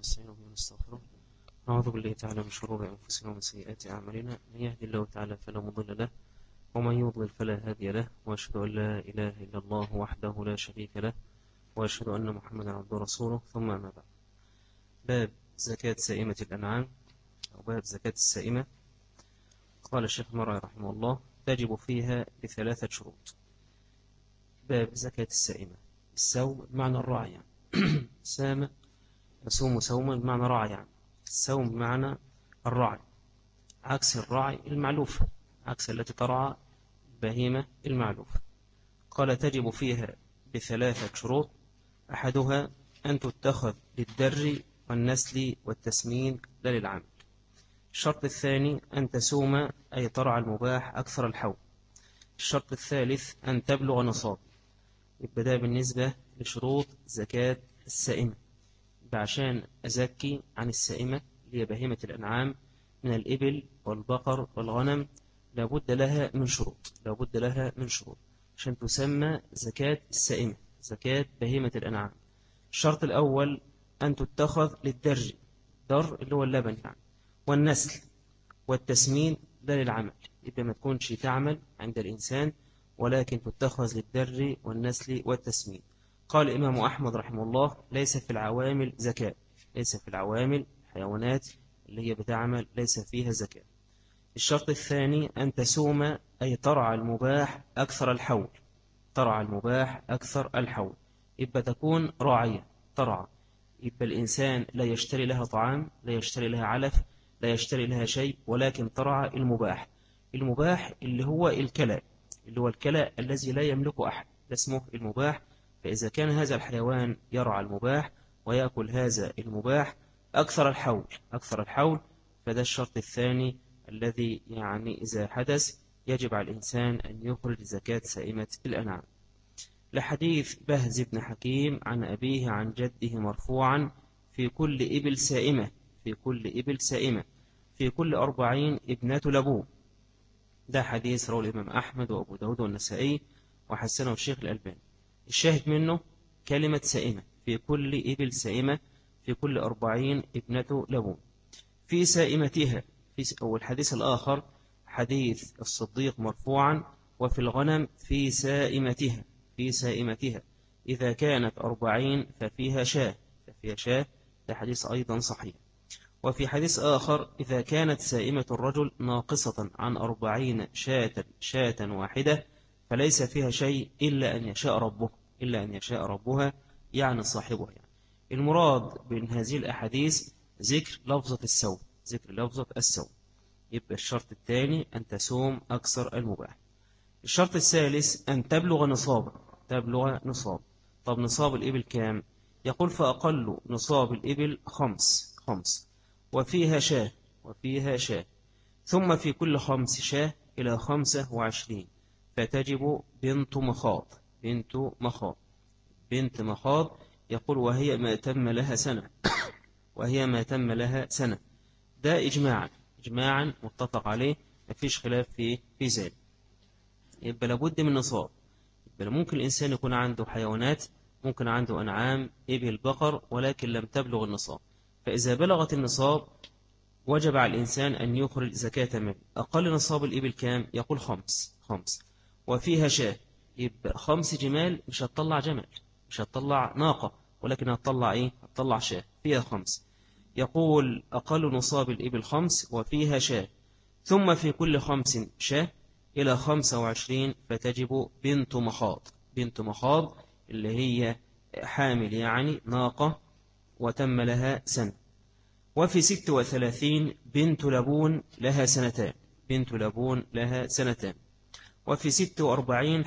ونستعين به ونستغفره. نعوذ بالله تعالى من شرور أنفسنا ومن سيئات أعمالنا، من يهدي الله تعالى فلا مضل له ومن يضلل فلا هادي له، وأشهد أن لا إله إلا الله وحده لا شريك له، وأشهد أن محمدا عبده ورسوله. ثم أما بعد، باب زكاة سائمة الأنعام أو باب زكاة السائمة. قال الشيخ مرعي رحمه الله: تجب فيها بثلاثة شروط. باب زكاة السائمة. السوم بمعنى الراعي يعني. سام يصوم سوما بمعنى راعي يعني. السوم بمعنى الراعي، عكس الراعي المعلوف، عكس التي ترعى البهيمة المعلوفة. قال: تجب فيها بثلاثة شروط. أحدها أن تتخذ للدر والنسل والتسمين لا للعمل. الشرط الثاني أن تسوم أي ترعى المباح أكثر الحول. الشرط الثالث أن تبلغ نصاب. يبقى ده بالنسبة لشروط زكاة السائمة. عشان أزكي عن السائمة اللي هي بهيمة الأنعام من الإبل والبقر والغنم لابد لها من شروط عشان تسمى زكاة السائمة، زكاة بهيمة الأنعام. الشرط الأول أن تتخذ للدر، در اللي هو اللبن يعني، والنسل والتسمين لا للعمل. يبقى ما تكونش تعمل عند الإنسان، ولكن تتخذ للدر والنسل والتسمين. قال الإمام أحمد رحمه الله: ليس في العوامل زكاة، ليس في العوامل الحيوانات اللي هي بتعمل ليس فيها زكاة. الشرط الثاني أن تسوم أي ترعى المباح أكثر الحول، ترعى المباح أكثر الحول. يبقى تكون راعية ترعى، يبقى الإنسان لا يشتري لها طعام، لا يشتري لها علف، لا يشتري لها شيء، ولكن ترعى المباح. المباح اللي هو الكلى، اللي هو الكلى الذي لا يملكه أحد، ده اسمه المباح. فإذا كان هذا الحيوان يرعى المباح ويأكل هذا المباح أكثر الحول، فده الشرط الثاني الذي يعني إذا حدث يجب على الإنسان أن يخرج زكاة سائمة الأنعام. لحديث بهز بن حكيم عن أبيه عن جده مرفوعا: في كل إبل سائمة، في كل 40 ابنة لبون. ده حديث رواه الإمام أحمد وأبو داود والنسائي وحسنه الشيخ الألباني. الشاهد منه كلمة سائمة، في كل إبل سائمة، في كل 40 ابنة لبون. في سائمتها، أو الحديث الآخر حديث الصديق مرفوعا: وفي الغنم في سائمتها إذا كانت 40 ففيها شاة، ده حديث أيضا صحيح. وفي حديث آخر: إذا كانت سائمة الرجل ناقصة عن 40 شاة واحدة فليس فيها شيء إلا أن يشاء ربها، يعني صاحبها يعني. المراد من هذه الأحاديث ذكر لفظة السوم. يبقى الشرط الثاني أن تسوم أكثر المباح. الشرط الثالث أن تبلغ نصاب. طب نصاب الإبل كام؟ يقول: فأقل نصاب الإبل خمس، وفيها شاة، ثم في كل 5 شاة إلى 25 فتجب بنت مخاض. يقول: وهي ما تم لها سنة. ده إجماعا متفق عليه، مفيش خلاف في ذلك. يبقى لابد من نصاب. يبقى ممكن الإنسان يكون عنده حيوانات، ممكن عنده أنعام إبل بقر، ولكن لم تبلغ النصاب. فإذا بلغت النصاب وجب على الإنسان أن يخرج زكاة منه. أقل نصاب الإبل كام؟ يقول 5. وفيها شاة، يبقى 5 جمال، مش هتطلع جمل، مش هتطلع ناقة، ولكن هتطلع شاة فيها 5. يقول: أقل نصاب الإبل 5 وفيها شاة، ثم في كل 5 شاة إلى 25 فتجب بنت مخاض اللي هي حامل يعني ناقة وتم لها سنة. وفي 36 بنت لبون لها سنتان. وفي 46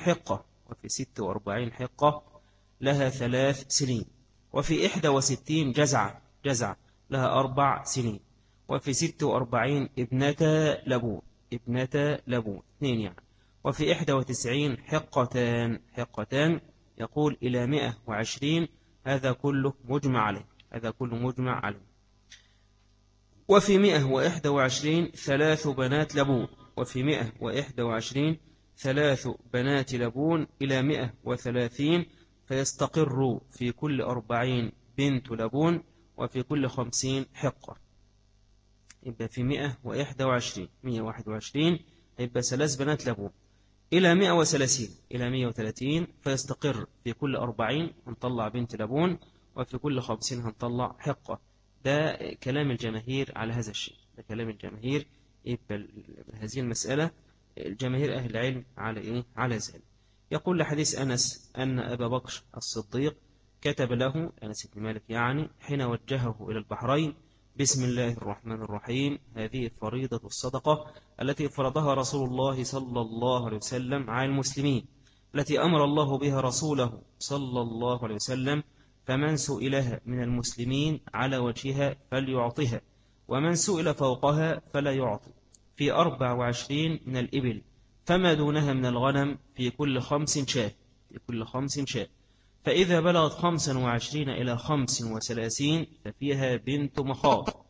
حقة لها 3 سنين. وفي 61 جزعة لها 4 سنين. وفي 46 ابنة لبون 2 يعني. وفي 91 حقتان يقول إلى 120. هذا كله مجمع عليه. وفي 121 3 بنات لبون. وفي 121 3 بنات لبون إلى 130 فيستقر في كل 40 بنت لبون. وفي كل 50 حقة. يبقى في 121 يبقى 3 بنات لبون إلى 130 إلى 130 فيستقر في كل 40 هنطلع بنت لبون وفي كل 50 هنطلع حقة. ده كلام الجماهير على هذا الشيء، ده كلام الجماهير. يبقى هذه المسألة الجماهير أهل العلم على إيه؟ على ذلك. يقول لحديث أنس أن أبا بكر الصديق كتب له أنس بن مالك يعني حين وجهه إلى البحرين: بسم الله الرحمن الرحيم، هذه فريضة الصدقة التي فرضها رسول الله صلى الله عليه وسلم على المسلمين، التي أمر الله بها رسوله صلى الله عليه وسلم، فمن سئلها من المسلمين على وجهها فليعطها، ومن سئل فوقها فلا يعطي، في 24 من الإبل، فما دونها من الغنم في كل 5 شاة، في كل 5 شاة. فإذا بلغت 25 إلى 35 ففيها بنت مخاض،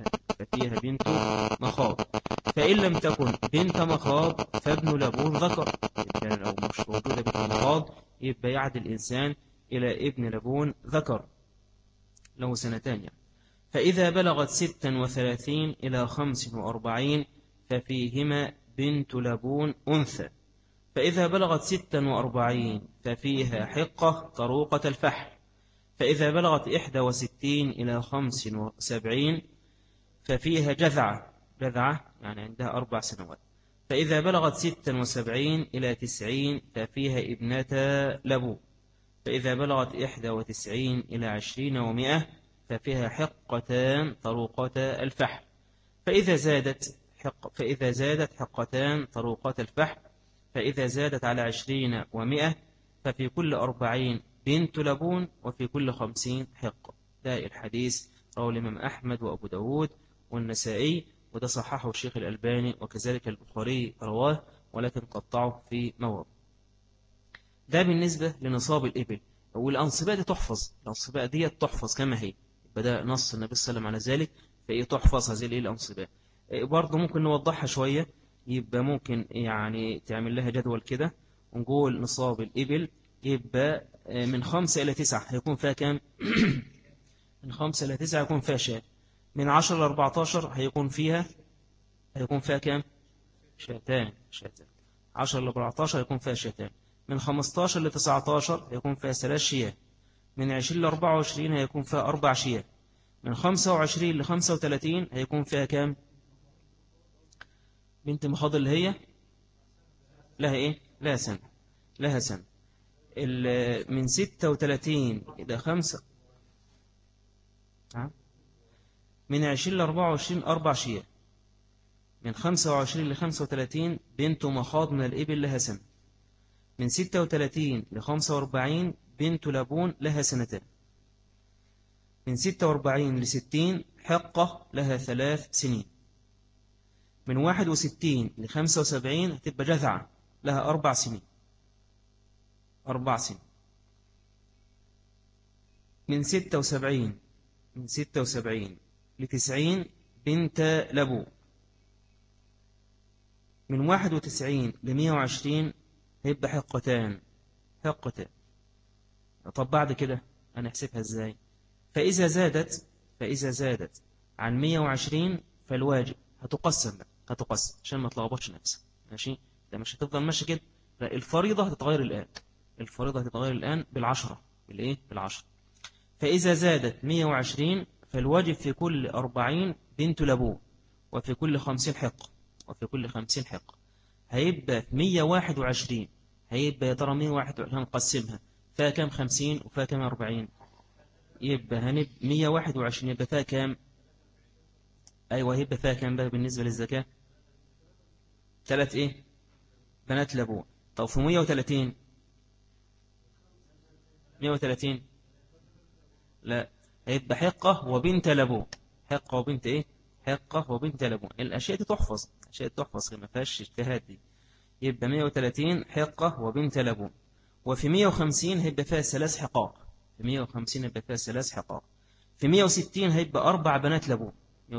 فإن لم تكن بنت مخاض فابن لبون ذكر. يعني لو مش موجودة بنت مخاض يبقى يعد الإنسان إلى ابن لبون ذكر له 2 سنين يعني. فإذا بلغت 36 إلى 45 ففيهما بنت لبون أنثى. فإذا بلغت 46 ففيها حقة طروقة الفحل. فإذا بلغت 61 إلى 75 ففيها جذعة يعني عندها 4 سنوات. فإذا بلغت 76 إلى 90 ففيها ابنتا لبون. فإذا بلغت 91 إلى 20 و100 ففيها حقتان طروقتا الفحل. فإذا زادت حقتان طروقات الفحل. فإذا زادت على 20 و100 ففي كل 40 بنت لبون وفي كل 50 حقة. ده الحديث رواه الإمام أحمد وأبو داود والنسائي، وده صححه الشيخ الألباني، وكذلك البخاري رواه ولكن قطعه في مواضع. ده بالنسبة لنصاب الإبل. والأنصباء دي تحفظ، الأنصباء دي تحفظ كما هي، بدأ نص النبي صلى الله عليه وسلم على ذلك، فإيه تحفظ هذه الأنصباء. برضه ممكن نوضحها شوية، يبقى ممكن يعني تعمل لها جدول كده ونقول نصاب الإبل يبقى من 5 إلى 9 هيكون فيها كام؟ من 5 إلى 9 هيكون فيها شاة. من 10 إلى 14 هيكون فيها كام؟ شاتان. 10 إلى 14 هيكون فيها شاتان. من 15 إلى 19 هيكون فيها 3 شياه. من 20 إلى 24 هيكون فيها 4 شياه. من 25 إلى 35 هيكون فيها كام؟ بنت مخاض اللي هي لها إيه؟ لها سنة. من 36 إلى 5 من 20 إلى 24 4 شياه. من 25 إلى 35 بنت مخاض من الإبل لها سنة. من 36 ل 45 بنت لبون لها 2 سنين. من 46 ل 60 حقة لها 3 سنين. من 61 ل 75 هتبقى جذعة لها 4 سنين. من 76 ل 90 بنت لبون. من 91 ل 120 هيبقى حقتان. طب بعد كده هنحسبها ازاي؟ فإذا زادت عن 120 فالواجب هتقسم عشان ما تلخبطش نفسك. ماشي، ده مش هتفضل ماشي كده، لا، الفريضة هتتغير الآن بالعشرة. بالعشرة. فإذا زادت 120 فالواجب في كل 40 بنت لبون وفي كل 50 حقة. هيبقى 121. هيبقى يا ترى 121 هنقسمها فيها كام؟ 50 وفيها كام؟ 40. يبقى 121 يبقى فيها كام؟ أيوة، هيبقى فيها كام بقى بالنسبة للزكاة؟ 3 بنات لبون. طب في 130 لا، هيبقى حقة وبنت لبون. حقة وبنت لبون. الأشياء دي تحفظ ما فيهاش اجتهاد دي. يبقى 130 حقة وبنت لبون. وفي 150 هيبقى فيها 3 حقاق. في 160 هيبقى 4 بنات لبون.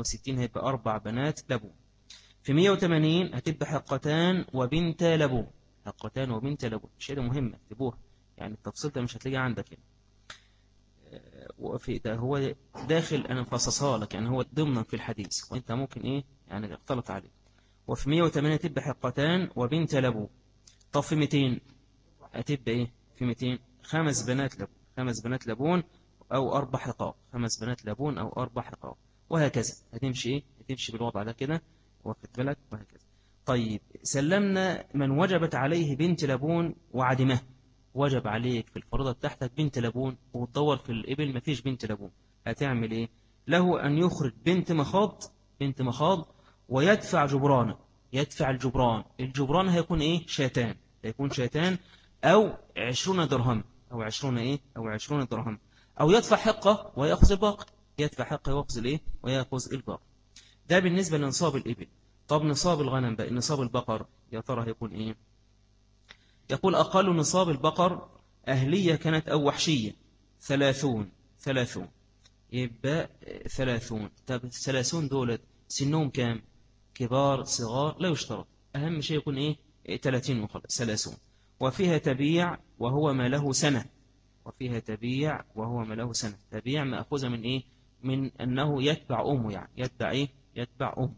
في 180 هتبقى حقتان وبنت لبون. شيء مهمة اكتبوها، يعني التفصيل ده مش هتلاقيه عندك هنا. وفي ده هو داخل، أنا مفصصها لك يعني، هو ضمنا في الحديث وأنت ممكن إيه يعني اختلط عليه. وفي 108 تبقى حقتان وبنت لبون. طب في 200 هتبقى إيه؟ في 200 5 بنات لبون، 5 بنات لبون أو 4 حقاق، 5 بنات لبون أو 4 حقاق، وهكذا هتمشي إيه؟ هتمشي بالوضع ده كده، واخد بالك، وهكذا. طيب سلمنا من وجبت عليه بنت لبون وعدمه، وجب عليك في الفريضة بتاعتك بنت لبون وتدور في الإبل مفيش بنت لبون، هتعمل إيه؟ له أن يخرج بنت مخاض، بنت مخاض، ويدفع جبرانه، يدفع الجبران. الجبران هيكون إيه؟ شاتان، هيكون شاتان أو 20 درهم، أو 20 إيه؟ أو 20 درهم، أو يدفع حقة ويأخذ الباقي، يدفع حقة ويأخذ الإيه؟ ويأخذ الباقي. ده بالنسبة لنصاب الإبل. طب نصاب الغنم بقى، نصاب البقر يا ترى هيكون إيه؟ يقول أقل نصاب البقر أهلية كانت أو وحشية 30، 30 يبقى 30. طب 30 دولت سنهم كام؟ كبار صغار لا يشترط، أهم شيء يكون إيه؟ 30 وخلاص 30. وفيها تبيع وهو ما له سنة، وفيها تبيع وهو ما له سنة. تبيع مأخوذة من إيه؟ من أنه يتبع أمه، يعني يتبع إيه؟ يتبع أمه.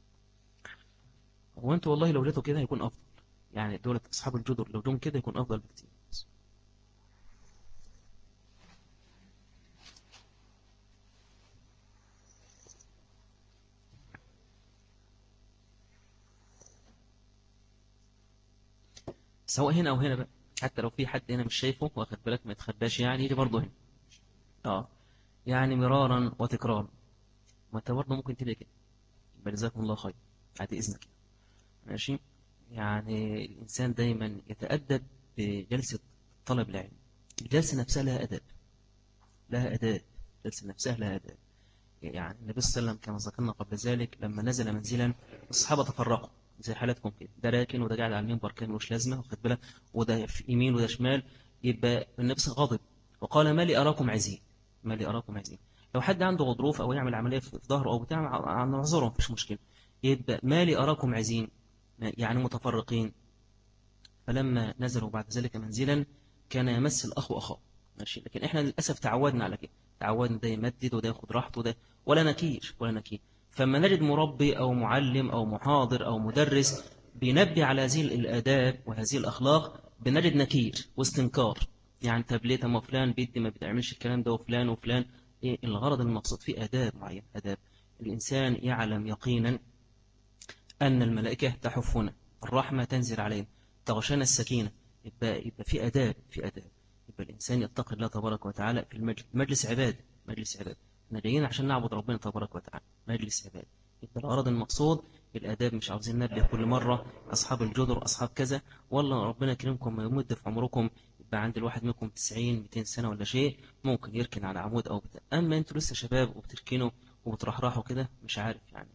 وأنت والله لو جيتوا كده يكون أفضل، يعني دولة أصحاب الجدر لو جم كده يكون أفضل بكتير. سواء هنا أو هنا بقى، حتى لو في حد هنا مش شايفه واخد بالك ما يتخباش، يعني يجي برضه هنا. اه يعني مرارا وتكرارا، ما انت برضه ممكن تلاقي كده. يبقى جزاكم الله خير، بعد إذنك. ماشي. يعني الإنسان دايما يتأدب بجلسة طلب العلم. الجلسة نفسها لها أدب، لها أداب، الجلسة نفسها لها أداب. يعني النبي صلى الله عليه وسلم كما ذكرنا قبل ذلك لما نزل منزلا الصحابة تفرقوا زي حالتكم كده، ده راكن وده قاعد على المنبر كان ملوش لازمة واخد بالك، وده في يمين وده شمال. يبقى النبي غضب وقال ما لي أراكم عزين، ما لي أراكم عزين. لو حد عنده غضروف أو يعمل عملية في ظهره أو بتاع عن نعذره مفيش مشكلة. يبقى ما لي أراكم عزين، يعني متفرقين. فلما نزلوا بعد ذلك منزلا كان يمس الأخ أخاه. ماشي. لكن احنا للأسف تعودنا على كده، تعودنا ده يمدد وده ياخد راحته ده، ولا نكير ولا نكير. فما نجد مربي أو معلم أو محاضر أو مدرس بينبي على هذه الآداب وهذه الأخلاق، بنجد نكير واستنكار. يعني طب ليه ما فلان بيدي ما بتعملش الكلام ده، وفلان وفلان. إيه الغرض المقصود؟ في آداب معينة، آداب الإنسان يعلم يقينا أن الملائكة تحفنا، الرحمة تنزل علينا، تغشانا السكينة. يبقى في أداب، في أداب. يبقى الإنسان يتقي الله تبارك وتعالى في المجلس، مجلس عباد، مجلس عباد. احنا جايين عشان نعبد ربنا تبارك وتعالى، مجلس عباد. يبقى الغرض المقصود الآداب، مش عاوزين نبه كل مرة أصحاب الجدر أصحاب كذا. والله ربنا يكرمكم ما يمد في عمركم، يبقى عند الواحد منكم 90 200 سنة ولا شيء، ممكن يركن على عمود أو بتاع. أما أنتوا لسه شباب وبتركنوا وبترحرحوا كده، مش عارف يعني.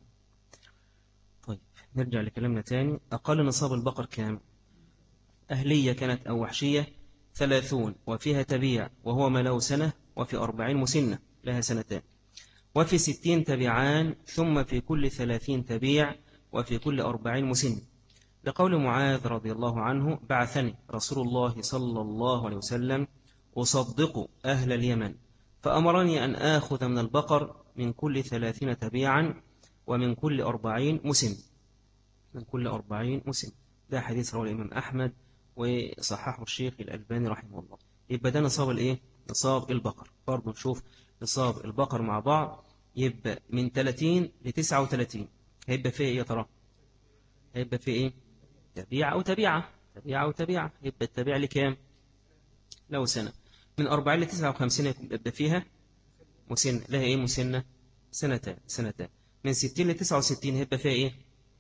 طيب نرجع لكلامنا تاني. أقل نصاب البقر كام؟ أهلية كانت أو وحشية 30، وفيها تبيع وهو ما له سنة، وفي 40 مسنة لها سنتان، وفي 60 تبيعان، ثم في كل 30 تبيع، وفي كل 40 مسنة. لقول معاذ رضي الله عنه بعثني رسول الله صلى الله عليه وسلم أصدق أهل اليمن، فأمرني أن آخذ من البقر من كل 30 تبيعا، ومن كل 40 مسن، من كل 40 مسن. ده حديث رواه الإمام أحمد وصححه الشيخ الألباني رحمه الله. يبقى ده نصاب الإيه؟ نصاب البقر. برضه نشوف نصاب البقر مع بعض. يبقى من 30 ل 39 هيبقى فيه إيه يا ترى؟ هيبقى فيه إيه؟ تبيعة أو تبيعة، تبيعة أو تبيعة. يبقى التبيعة لكام؟ له سنة. من 40 ل 59 يبقى فيها مسنة، لها إيه مسنة؟ سنتان، سنتان. من 60 ل 69 هيبقى فيها إيه؟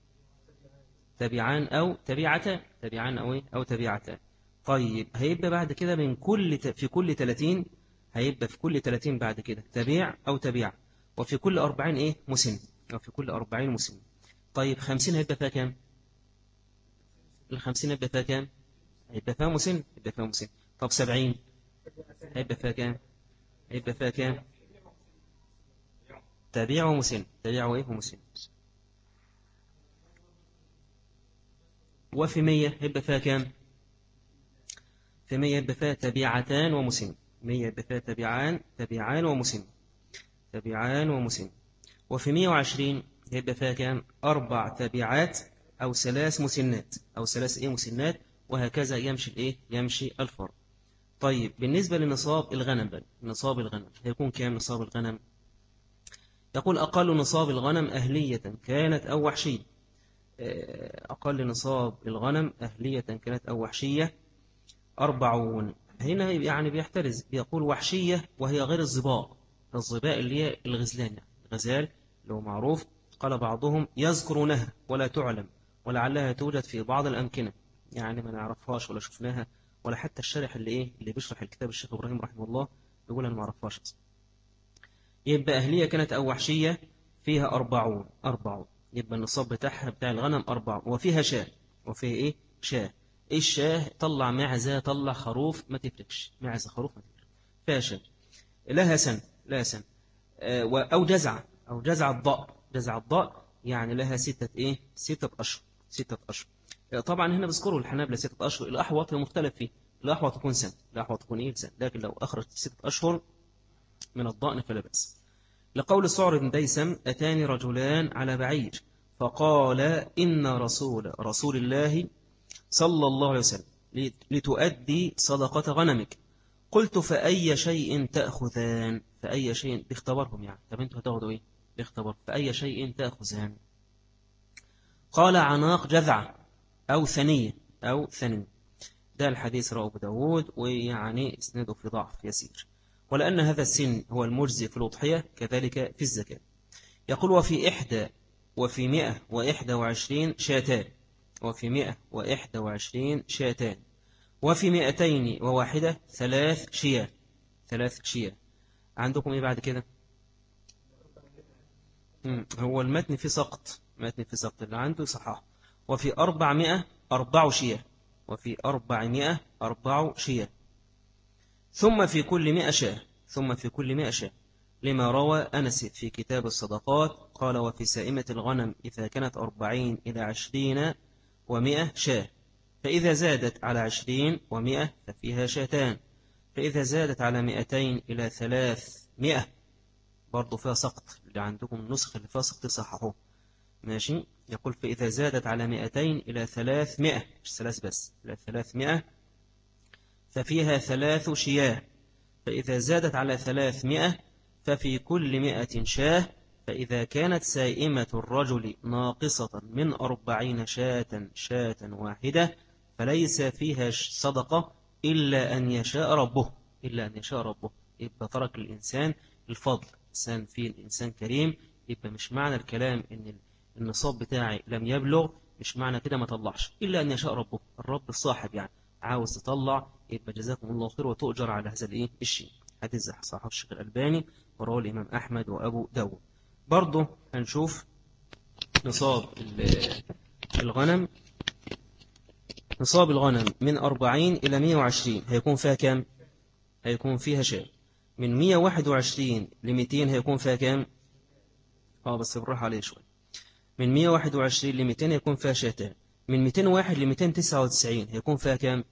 تبيعان أو تبيعتان، تبيعان أو إيه؟ أو تبيعتان. طيب هيبقى بعد كده من كل في كل 30، هيبقى في كل 30 بعد كده تبيع أو تبيع، وفي كل 40 إيه؟ مسن، وفي كل 40 مسن. طيب 50 هيبقى فيها كام؟ ال50 هيبقى فيها كام؟ هيبقى فيها مسن، هيبقى فيها مسن. طب 70 هيبقى فيها كام؟ هيبقى فيها كام؟ تبيع ومسن، تبيع وإيه ومسن. وفي 100 هيبقى فيها كام؟ في 100 يبقى فيها تبيعتان ومسن، 100 يبقى فيها تبعان ومسن، تبعان ومسن. وفي 120 هيبقى فيها كام؟ 4 تبعات أو 3 مسنات، أو 3 مسنات، وهكذا يمشي يمشي الفرق. طيب بالنسبة لنصاب الغنم بقى، نصاب الغنم هيكون كام نصاب الغنم؟ يقول أقل نصاب الغنم أهلية كانت أو وحشية. أقل نصاب الغنم أهلية كانت أو وحشية 40. هنا يعني بيحترز، بيقول وحشية وهي غير الظباء، الظباء اللي هي الغزلان، يعني الغزال اللي هو معروف. قال بعضهم يذكرونها ولا تعلم، ولعلها توجد في بعض الأمكنة، يعني ما نعرفهاش ولا شفناها، ولا حتى الشارح اللي بيشرح الكتاب الشيخ إبراهيم رحمه الله يقول أنا ما أعرفهاش أصلا. يبقى أهلية كانت أو وحشية فيها 40. يبقى النصاب بتاعها بتاع الغنم 4، وفيها شاه. وفيها شاه. الشاه طلع معزة طلع خروف ما تفرقش، معزة خروف ما تفرق، فيها شاه لها سن، لها سن. أو جزعة، أو جزع الضأ، جزع الضأ يعني لها 6 أشهر، 6 أشهر. طبعا هنا بذكروا الحنابلة 6 أشهر، الأحوط مختلف فيه، الأحوط تكون سنة، الأحوط تكون سنة، لكن لو أخرج 6 أشهر من الضأن فلا بأس. لقول صعر بن ديسم أتاني رجلان على بعير فقال إن رسول الله صلى الله عليه وسلم لتؤدي صدقة غنمك. قلت فأي شيء تأخذان؟ فأي شيء بيختبرهم، يعني طب انتوا هتاخدوا ايه؟ بيختبر فأي شيء تأخذان؟ قال عناق جذعة أو ثنية، أو ثنية. ده الحديث رواه أبو داود، ويعني اسناده في ضعف يسير، ولأن هذا السن هو المجزي في الأضحية كذلك في الزكاة. يقول وفي 121 شاتان، وفي 121 شاتان، وفي 201 3 شياه، 3 شياه. عندكم ايه بعد كده؟ هو المتن في سقط، متن في سقط، اللي عنده صحاح. وفي 400 4 شياه، وفي 400 4 شياه. ثم في كل 100 شاه، ثم في كل 100 شاه، لما روى أنس في كتاب الصدقات قال وفي سائمة الغنم إذا كانت 40 إلى 20 و100 شاه، فإذا زادت على 20 و100 ففيها شاتان، فإذا زادت على 200 إلى 300 برضو فيها سقط، اللي عندكم النسخ اللي فيها سقط صححوه ماشي. يقول فإذا زادت على 200 إلى 300، مش 3 بس، إلى 300 ففيها 3 شياه، فإذا زادت على 300 ففي كل 100 شاه، فإذا كانت سائمة الرجل ناقصة من 40 شاة واحدة فليس فيها صدقة إلا أن يشاء ربه، إلا أن يشاء ربه. يبقى ترك الإنسان الفضل، إنسان فيه الإنسان كريم. يبقى مش معنى الكلام إن النصاب بتاعي لم يبلغ، مش معنى كده ما طلعش، إلا أن يشاء ربه، الرب الصاحب يعني عاوز تطلع، يبقى جزاكم الله خير وتؤجر على هذا الشيء. حديث صححه الشيخ الألباني ورواه الإمام أحمد وأبو داود. برضه هنشوف نصاب الغنم. نصاب الغنم من 40 إلى 120 هيكون فيها كام؟ هيكون فيها شاة. من 121 ل 200 هيكون فيها كام؟ بس بالراحة عليه شوي. من 121 ل 200 هيكون فيها شاتان. من 201 ل 299 هيكون فيها كام؟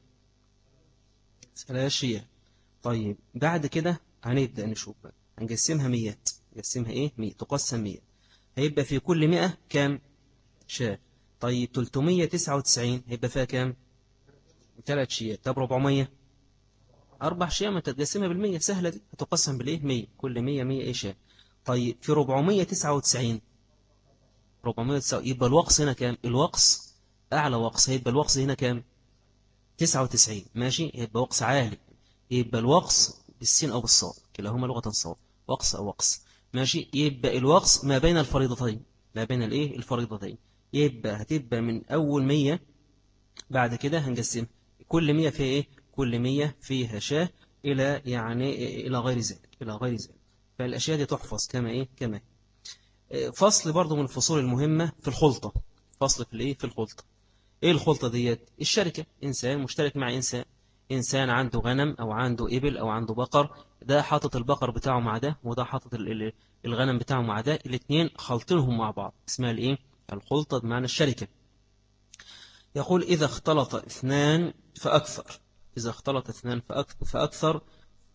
3 شياه. طيب بعد كده هنبدأ نشوف بقى، هنقسمها 100، نقسمها 100 تقسم 100، هيبقى في كل 100 كام؟ شاة. طيب 399 هيبقى فيها كام؟ 3 شياه. طب 400 4 شياه، ما تتقسمها بالمية سهلة دي، هتقسم 100 كل 100 شاة. طيب في 499 يبقى الوقص هنا كام؟ الوقص أعلى وقص، هيبقى الوقص هنا كام؟ 99 ماشي، يبقى وقص عالي. يبقى الوقص بالسين أو بالصاد كلاهما لغة صاد، وقص أو وقص ماشي. يبقى الوقص ما بين الفريضتين، ما بين الفريضتين. يبقى هتبقى من أول 100، بعد كده هنقسم كل 100 فيها كل 100 فيها شاه، إلى إلى غير ذلك، إلى غير ذلك. فالأشياء دي تحفظ كما كما فصل برضو من الفصول المهمة في الخلطة. فصل في الخلطة. ايه الخلطة ديت؟ الشركة، انسان مشترك مع انسان، انسان عنده غنم او عنده ابل او عنده بقر، ده حاطط البقر بتاعه مع ده، وده حاطط الغنم بتاعه مع ده، الاثنين خلطينهم مع بعض، اسمها الخلطة، بمعنى الشركة. يقول إذا اختلط اثنان فأكثر، إذا اختلط اثنان فأكثر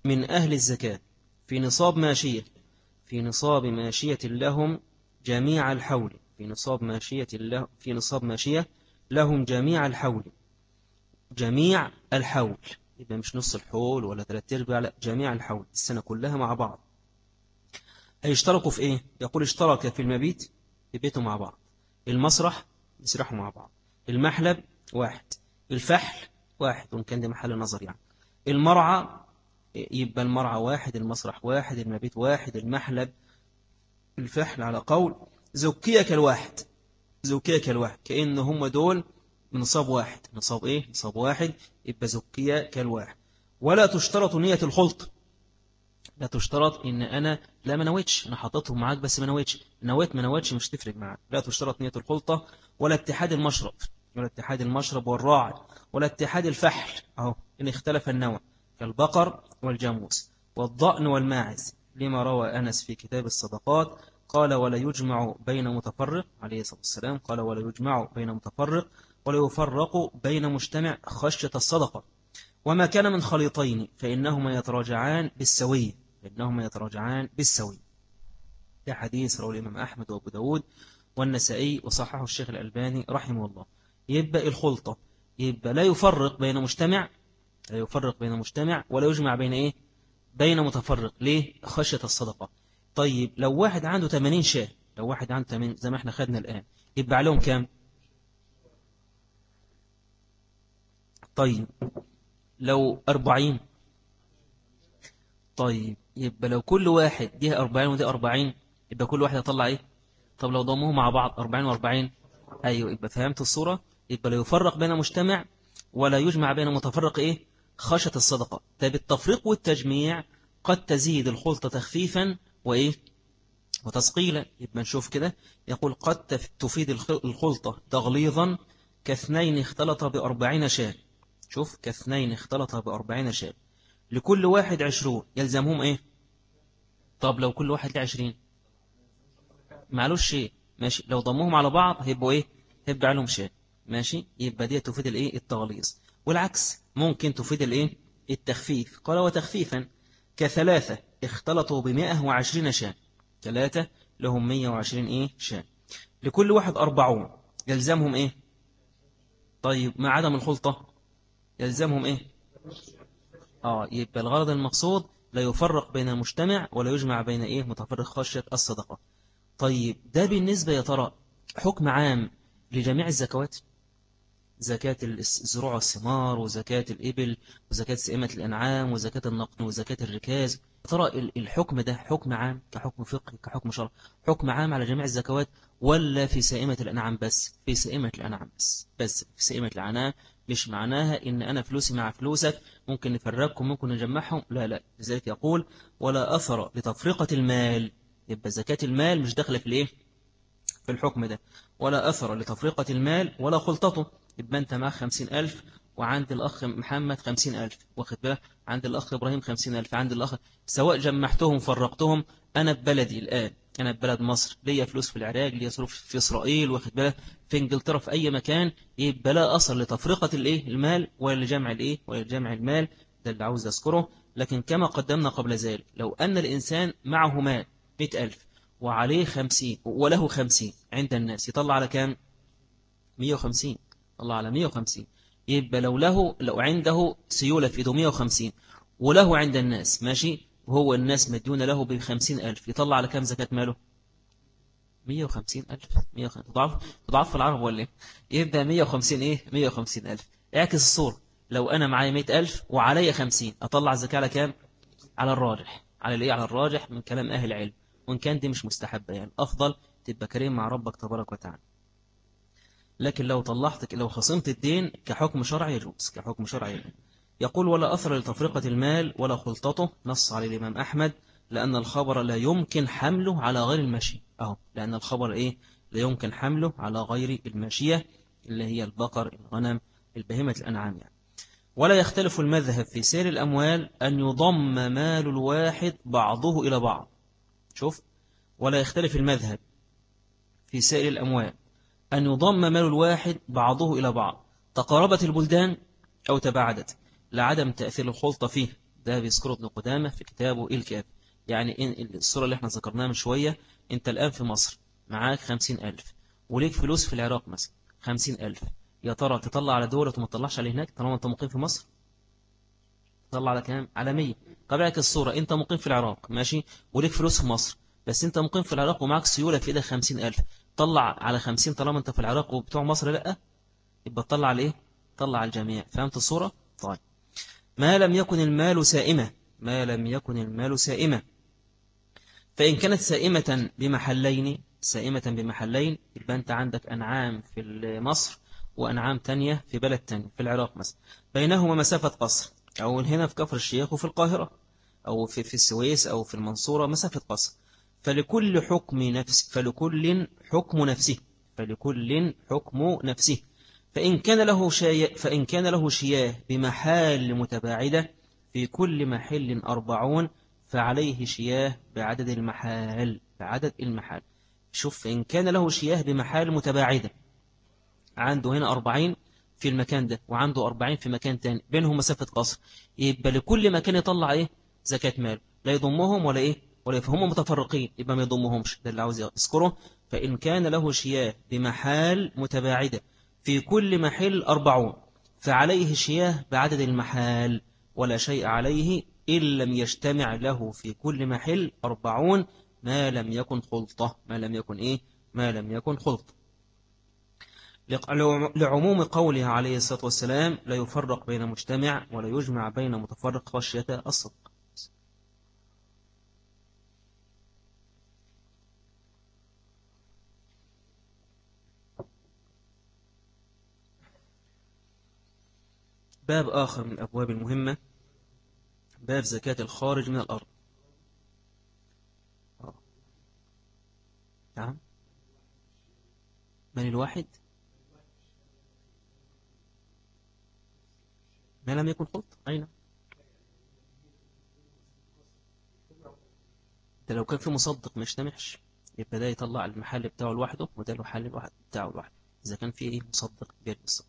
من أهل الزكاة في نصاب ماشية، في نصاب ماشية لهم جميع الحول، في نصاب ماشية له، في نصاب ماشية لهم جميع الحول، جميع الحول، يبقى مش نص الحول ولا 3/4، لا جميع الحول السنة كلها مع بعض. هيشتركوا في ايه؟ يقول اشترك في المبيت، يبيتوا مع بعض، المسرح يسرحوا مع بعض، المحلب واحد، الفحل واحد وان كان ده محل نظر يعني، المرعى يبقى المرعى واحد، المسرح واحد، المبيت واحد، المحلب، الفحل على قول، زكية كالواحد، زكية كالواحد، كأن هم دول نصاب واحد، نصاب ايه؟ نصاب واحد، يبقى زكية كالواحد. ولا تشترط نية الخلط، لا تشترط ان انا لا ما نويتش، انا حطيتهم معاك بس ما نويتش، نويت ما نويتش مش تفرق معاك. لا تشترط نية الخلطة، ولا اتحاد المشرب، ولا اتحاد المشرب والراعي، ولا اتحاد الفحل اهو ان اختلف النوع، كالبقر والجاموس والضأن والماعز، لما روى أنس في كتاب الصدقات قال ولا يجمع بين متفرق عليه الصلاة والسلام، قال ولا يجمع بين متفرق ولا يفرق بين مجتمع خشية الصدقة. وما كان من خليطين فإنهما يتراجعان بالسوية، فإنهما يتراجعان بالسوية. ده حديث رواه الإمام أحمد وأبو داود والنسائي وصححه الشيخ الألباني رحمه الله. يبقى الخلطة، يبقى لا يفرق بين مجتمع، لا يفرق بين مجتمع ولا يجمع بين إيه؟ بين متفرق. ليه؟ خشية الصدقة. طيب لو واحد عنده 80 شاه، لو واحد عنده 80 زي ما احنا خدنا الآن، يبقى عليهم كام؟ طيب لو 40، طيب يبقى لو كل واحد دي 40 ودي 40، يبقى كل واحد يطلع ايه؟ طب لو ضموهم مع بعض 40 و40، ايوه يبقى فهمت الصورة. يبقى لا يفرق بين مجتمع ولا يجمع بين متفرق ايه؟ خشية الصدقة. طيب التفريق والتجميع قد تزيد الخلطة تخفيفا وايه؟ وتثقيلا. يبقى نشوف كده، يقول قد تفيد الخلطة تغليظا كاثنين اختلط ب40 شاة. شوف كاثنين اختلط ب40 شاة، لكل واحد 20 يلزمهم ايه؟ طب لو كل واحد له 20 معلوش شيء، ماشي، لو ضموهم على بعض هيبقوا ايه؟ هيبقى عليهم شيء، ماشي. يبقى دي تفيد الايه؟ التغليظ. والعكس ممكن تفيد الايه؟ التخفيف. قال وتخفيفا كثلاثة اختلطوا ب120 شاة، ثلاثة لهم 120 ايه؟ شاة، لكل واحد 40 يلزمهم ايه؟ طيب مع عدم الخلطة يلزمهم ايه؟ يبقى الغرض المقصود لا يفرق بين المجتمع ولا يجمع بين ايه؟ متفرق خشية الصدقة. طيب ده بالنسبة يا ترى حكم عام لجميع الزكوات، زكاة الزروع والثمار وزكاة الإبل وزكاة سئمة الأنعام وزكاة النقد وزكاة الركاز، يا ترى الحكم ده حكم عام كحكم فقهي كحكم شرع، حكم عام على جميع الزكوات ولا في سئمة الأنعام بس؟ في سئمة الأنعام بس في سئمة الأنعام. مش معناها إن أنا فلوسي مع فلوسك ممكن نفرقكم ممكن نجمعهم، لا لا. لذلك يقول ولا أثر لتفرقة المال، يبقى زكاة المال مش داخلة في الإيه؟ في الحكم ده. ولا أثر لتفرقة المال ولا خلطته، يبقى أنت معك 50,000 وعند الأخ محمد 50,000، واخد بالك، عند الأخ إبراهيم 50,000، عند الأخ، سواء جمعتهم فرقتهم. أنا ببلدي الآن، أنا ببلد مصر، ليا فلوس في العراق، ليا فلوس في إسرائيل، واخد بالك، في إنجلترا، في أي مكان، يبقى لا أثر لتفرقة الإيه؟ المال ولا لجمع الإيه؟ ولا لجمع المال. ده اللي عاوز أذكره. لكن كما قدمنا قبل ذلك، لو أن الإنسان معه مال 100,000 وعليه 50 وله 50 عند الناس، يطلع على كام؟ 150، طلع على 150. يبقى لو عنده سيولة في ايده 150 وله عند الناس ماشي، وهو الناس مديون له ب50,000، يطلع على كام زكاة ماله؟ 150,000. 150 تضعف في العرب ولا ايه؟ يبقى 150 ايه؟ 150,000. اعكس الصورة، لو انا معايا 100,000 وعليا 50، اطلع الزكاة على كام؟ على الراجح، على الايه؟ على الراجح من كلام اهل العلم، وان كان دي مش مستحبة يعني، افضل تبقى كريم مع ربك تبارك وتعالى. لكن لو طلعت، لو خصمت الدين كحكم شرعي يجوز، كحكم شرعي يجوز. يقول ولا أثر لتفرقة المال ولا خلطته، نص عليه الإمام أحمد، لأن الخبر لا يمكن حمله على غير المشي، لأن الخبر إيه؟ لا يمكن حمله على غير الماشية اللي هي البقر، الغنم، البهيمة الأنعام يعني. ولا يختلف المذهب في سير الأموال أن يضم مال الواحد بعضه إلى بعض. شوف، ولا يختلف المذهب في سائر الأموال أن يضم مال الواحد بعضه إلى بعض، تقاربت البلدان أو تباعدت، لعدم تأثير الخلطة فيه ده بيذكره ابن قدامة في كتابه الكافي. يعني إن الصورة اللي احنا ذكرناها من شوية، انت الآن في مصر معاك 50,000 وليك فلوس في العراق مثلا 50,000، يا ترى تطلع على دولة وما تطلعش على هناك طالما انت مقيم في مصر؟ تطلع على كام؟ على 100. طبعا الصورة انت مقيم في العراق ماشي وليك فلوس في مصر، بس انت مقيم في العراق ومعاك سيولة في ايدك 50,000، طلع على 50 طالما انت في العراق وبتوع مصر لا، يبقى تطلع على ايه؟ طلع على الجميع. فهمت الصورة؟ طيب. ما لم يكن المال سائمة، ما لم يكن المال سائمة، فإن كانت سائمة بمحلين، سائمة بمحلين، يبقى أنت عندك أنعام في مصر وأنعام تانية في بلد تاني في العراق مثلا، بينهما مسافة قصر، أو هنا في كفر الشيخ وفي القاهرة، أو في السويس أو في المنصورة مسافة قصر، فلكل حكم نفس، فلكل حكم نفسه، فلكل حكم نفسه. فإن كان له شياه بمحال متباعدة، في كل محل 40، فعليه شياه بعدد المحال، بعدد المحال. شوف، إن كان له شياه بمحال متباعدة، عنده هنا 40 في المكان ده وعنده 40 في مكان تاني بينهم مسافة قصر، يبقى لكل مكان يطلع إيه؟ زكاة مال، لا يضمهم ولا إيه؟ ولا يفهمهم متفرقين، يبقى ما يضمهمش، ده اللي عاوز يذكره. فإن كان له شياه بمحال متباعدة، في كل محل 40، فعليه شياه بعدد المحال، ولا شيء عليه إن لم يجتمع له في كل محل 40، ما لم يكن خلطة، ما لم يكن إيه؟ ما لم يكن خلطة. لعموم قوله عليه الصلاة والسلام: لا يفرق بين مجتمع ولا يجمع بين متفرق خشية الصدق. باب آخر من الأبواب المهمة، باب زكاة الخارج من الأرض. نعم. من الواحد ما لم يكن خلط، أين؟ ده لو كان في مصدق ما يجتمعش، يبقى ده يطلع المحل بتاعه لوحده وده المحل الواحد بتاعه لوحده، إذا كان في إيه؟ مصدق بيد الصدق.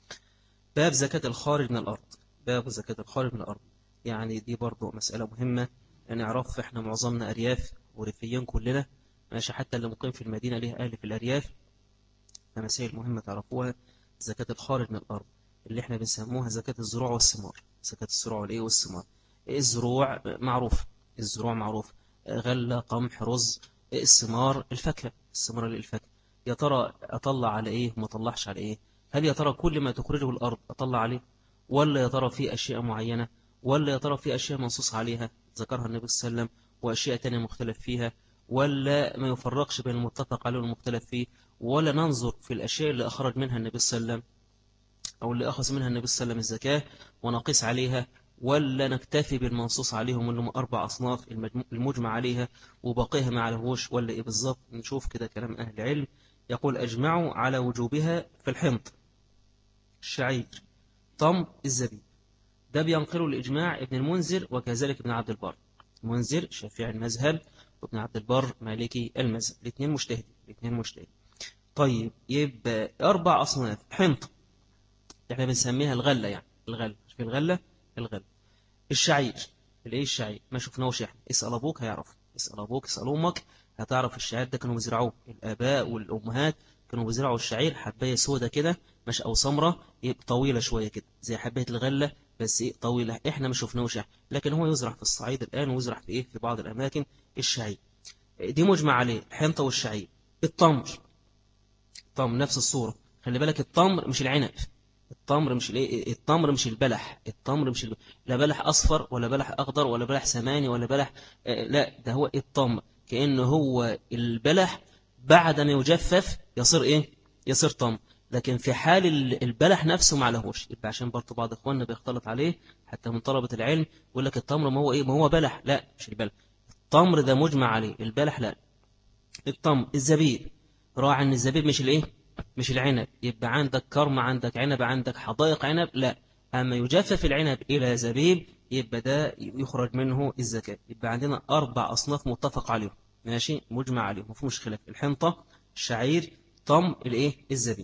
باب زكاة الخارج من الأرض، باب زكاة الخارج من الأرض. يعني دي برضو مسألة مهمة، نعرف إحنا معظمنا أرياف وريفيين كلنا ماشي، حتى اللي مقيم في المدينة ليه أهل في الأرياف، فمسائل مهمة تعرفوها. زكاة الخارج من الأرض اللي إحنا بنسموها زكاة الزروع والثمار، زكاة الزروع والإيه والثمار. الزروع معروف، الزروع معروف، غلة قمح رز. الثمار الفاكهة، الثمار الفاكهة. يا ترى أطلع على إيه وما أطلعش على إيه؟ هل يا ترى كل ما تخرجه الأرض أطلع عليه، ولا يا ترى في أشياء معينة، ولا يا ترى في أشياء منصوص عليها ذكرها النبي صلى الله عليه وسلم وأشياء تانية مختلف فيها، ولا ما يفرقش بين المتفق عليه والمختلف فيه، ولا ننظر في الأشياء اللي أخرج منها النبي صلى الله عليه وسلم أو اللي أخذ منها النبي صلى الله عليه وسلم الزكاة ونقيس عليها، ولا نكتفي بالمنصوص عليهم اللي هم 4 أصناف المجمع عليها وباقيها ما عليهوش، ولا إيه بالظبط؟ نشوف كده كلام أهل العلم. يقول: أجمعوا على وجوبها في الحنط، الشعير، تمر، الزبيب. ده بينقله الإجماع ابن المنذر وكذلك ابن عبد البر. المنذر شافعي المذهب وابن عبد البر مالكي المذهب، الاثنين مجتهدين، الاثنين مجتهدين. طيب، يبقى 4 أصناف حنط، احنا بنسميها الغلة، يعني الغلة في الغلة، الغلة. الشعير، الايه الشعير ما شفناهوش احنا، اسأل أبوك هيعرف، اسأل أبوك، اسأل أمك هتعرف. الشعير ده كانوا بيزرعوه الآباء والأمهات، كانوا بيزرعوا الشعير حباية سودة كده مش أو سمرة، يبقى طويلة شوية كده زي حباية الغلة، بس إيه طويلة، احنا ما شفناهوش احنا، لكن هو يزرع في الصعيد الآن ويزرع في إيه في بعض الأماكن. الشعير دي مجمع عليه، الحنطة والشعير. التمر، التمر نفس الصورة، خلي بالك التمر مش العنب، التمر مش الايه، التمر مش البلح، التمر مش لا بلح اصفر ولا بلح اخضر ولا بلح سماني ولا بلح لا، ده هو التمر، كأنه هو البلح بعد ما يجفف يصير ايه، يصير تمر. لكن في حال البلح نفسه ما عليهوش، يبقى عشان برضه بعض اخواننا بيختلط عليه حتى من طلبة العلم، يقول لك التمر ما هو ايه، ما هو بلح، لا مش البلح، التمر ده مجمع عليه، البلح لا. التمر. الزبيب، راعي ان الزبيب مش الايه، مش العنب، يبقى عندك كرم، عندك عنب، عندك حدائق عنب، لا، اما يجفف العنب الى زبيب يبقى ده يخرج منه الزكاة. يبقى عندنا 4 أصناف متفق عليهم ماشي، مجمع عليهم ما فيهمش خلاف: الحنطة، الشعير، تمر، الايه الزبيب.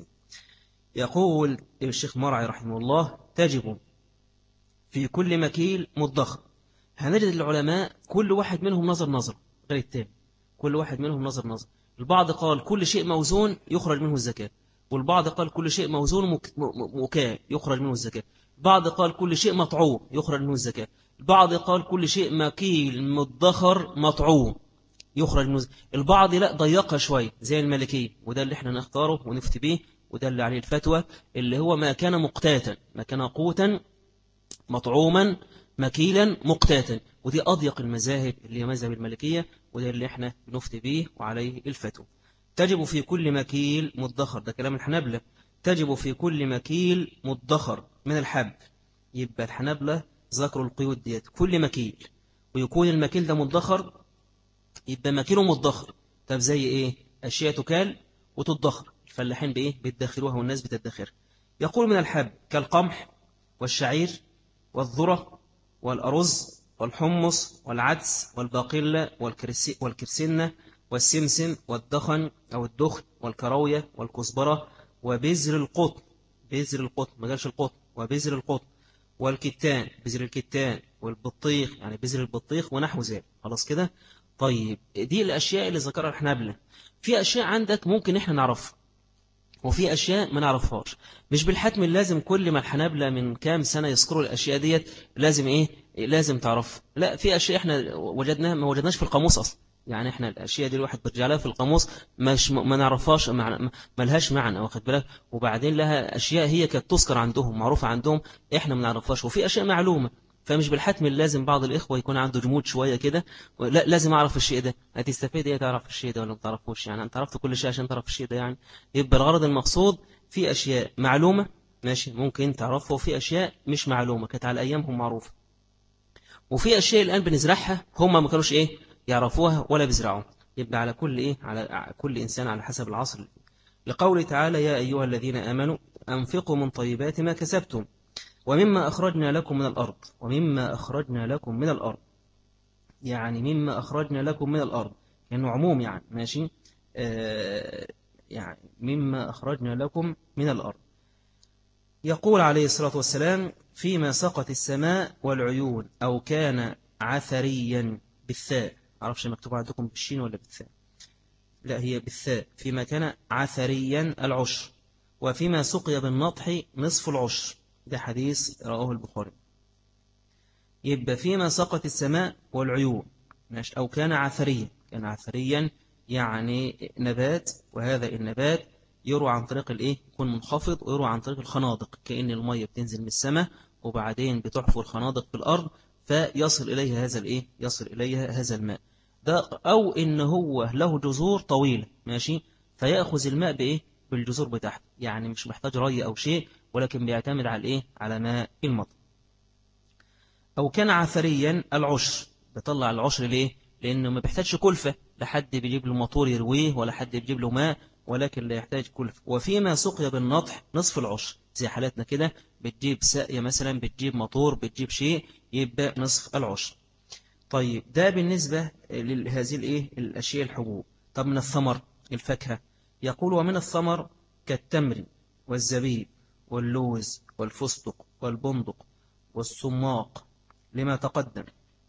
يقول الشيخ مرعي رحمه الله: تجب في كل مكيل مدخر، هنجد العلماء كل واحد منهم نظر غير التاني، كل واحد منهم نظر. البعض قال كل شيء موزون يخرج منه الزكاة، والبعض قال كل شيء موزون مكاء يخرج منه الزكاة، البعض قال كل شيء مطعوم يخرج منه الزكاة، البعض قال كل شيء مكيل مدخر مطعوم يخرج منه. البعض لا ضيقها شوية زي المالكية، وده اللي احنا نختاره ونفتي به، وده اللي عليه الفتوى، اللي هو ما كان مقتاتا، ما كان قوتا مطعوما مكيلا مقتاتا، ودي أضيق المذاهب اللي هي مذهب المالكية، وده اللي احنا بنفتي به وعليه الفتوى. تجب في كل مكيل مدخر، ده كلام الحنابلة، تجب في كل مكيل مدخر من الحب. يبقى الحنابلة ذكروا القيود ديت كل مكيل، ويكون المكيل ده مدخر، يبقى مكيله مدخر. طب زي ايه؟ أشياء تكال وتدخر، الفلاحين بايه بيدخروها والناس بتدخرها. يقول من الحب كالقمح والشعير والذرة والأرز والحمص والعدس والباقلة والكرسنة والسمسم والدخن أو الدخن والكراوية والكزبرة وبذر القطن، بذر القطن ما قالش القطن، وبذر القطن والكتان، بذر الكتان والبطيخ يعني بذر البطيخ ونحو ذلك. خلاص كده. طيب دي الأشياء اللي ذكرها الحنابلة. في أشياء عندك ممكن إحنا نعرفها، وفي أشياء ما نعرفهاش. مش بالحتم لازم كل ما الحنابلة من كام سنة يذكروا الأشياء ديت لازم إيه لازم تعرف. لا، في أشياء إحنا وجدناها ما وجدناش في القاموس أصلا. يعني إحنا الأشياء دي الواحد بيرجع لها في القاموس ما نعرفهاش، ما لهاش معنى، واخد بالك. وبعدين لها أشياء هي كانت تذكر عندهم معروفة عندهم إحنا ما نعرفهاش، وفي أشياء معلومة. فمش بالحتم لازم بعض الإخوة يكون عنده جمود شوية كده، لا لازم أعرف الشيء ده. هتستفيد إيه تعرف الشيء ده ولا ما تعرفوش؟ يعني أنت عرفت كل شيء عشان تعرف الشيء ده يعني. يبقى الغرض المقصود في أشياء معلومة ماشي ممكن تعرفها، وفي أشياء مش معلومة كانت على أيامهم معروفة، وفي أشياء الآن بنزرعها هم ما كانوش إيه يعرفوها ولا بيزرعوها. يبقى على كل إيه على كل إنسان على حسب العصر. لقوله تعالى يا أيها الذين آمنوا أنفقوا من طيبات ما كسبتم ومما أخرجنا لكم من الأرض، ومما أخرجنا لكم من الأرض يعني مما أخرجنا لكم من الأرض يعني عموم يعني ماشي يعني مما أخرجنا لكم من الأرض. يقول عليه الصلاة والسلام فيما سقت السماء والعيون أو كان عثريا بالثاء، معرفش مكتوب عندكم بالشين ولا بالثاء، لا هي بالثاء، فيما كان عثريا العشر، وفيما سقي بالنطح نصف العشر. ده حديث رواه البخاري. يبقى فيما سقت السماء والعيون أو كان عثريا، كان عثريا يعني نبات، وهذا النبات يروى عن طريق الايه يكون منخفض، ويروى عن طريق الخنادق، كأن المية بتنزل من السماء وبعدين بتحفر خنادق في الأرض فيصل إليها هذا الايه يصل إليها هذا الماء ده، أو إن هو له جذور طويلة ماشي فيأخذ الماء بإيه بالجذور بتاعته، يعني مش محتاج ري أو شيء، ولكن بيعتمد على الايه على ماء المطر. أو كان عثريا العشر، بيطلع العشر ليه؟ لأنه ما بيحتاجش كلفة، لا حد بيجيب له موتور يرويه ولا حد بيجيب له ماء، ولكن لا يحتاج كلفة. وفيما سقي بالنطح نصف العشر، زي حالاتنا كده بتجيب ساقية مثلا، بتجيب موتور، بتجيب شيء، يبقى نصف العشر. طيب ده بالنسبة لهذه الايه الأشياء الحبوب. طب من الثمر الفاكهة، يقول ومن الثمر كالتمر والزبيب واللوز والفستق والبندق والصماق لما تقدم،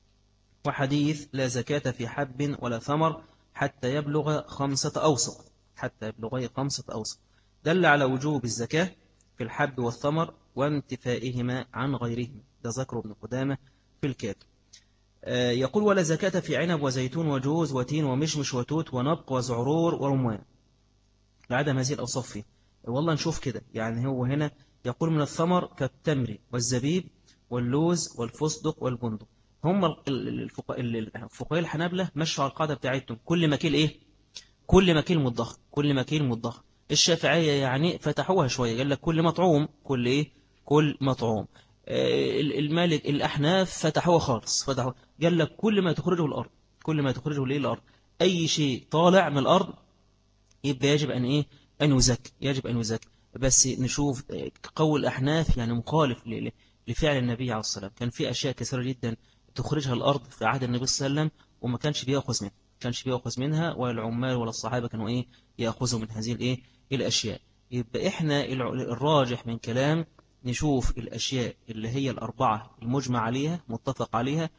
وحديث لا زكاة في حب ولا ثمر حتى يبلغ 5 أوسق، حتى يبلغ 5 أوسق، دل على وجوب الزكاة في الحب والثمر وانتفائهما عن غيرهما. ده ذكر ابن قدامة في الكافي. يقول ولا زكاة في عنب وزيتون وجوز وتين ومشمش وتوت ونبق وزعرور ورمان، لعدم هذه الأوصاف فيه. والله نشوف كده، يعني هو هنا يقول من الثمر كالتمر والزبيب واللوز والفستق والبندق. هم الفقهاء الحنابلة مشوا على القاعدة بتاعتهم كل مكيل إيه كل مكيل مضخ، كل مكيل مضخ. الشافعية يعني فتحوها شوية، قال لك كل مطعوم، كل إيه كل مطعوم. المالك الأحناف فتحوها خالص، فتحوها قال لك كل ما تخرجه الأرض، كل ما تخرجه ليه الأرض، أي شيء طالع من الأرض يبقى يجب أن إيه أن يزكى، يجب أن يزكى. بس نشوف قول الأحناف يعني مخالف لفعل النبي عليه الصلاة والسلام. كان في أشياء كثيرة جدا تخرجها الأرض في عهد النبي صلى الله عليه وسلم وما كانش بيأخذ منها، كانش بيأخذ منها، ولا العمال ولا الصحابة كانوا إيه يأخذوا من هذه الإيه الأشياء. يبقى إحنا الراجح من كلام نشوف الأشياء اللي هي الأربعة المجمع عليها متفق عليها،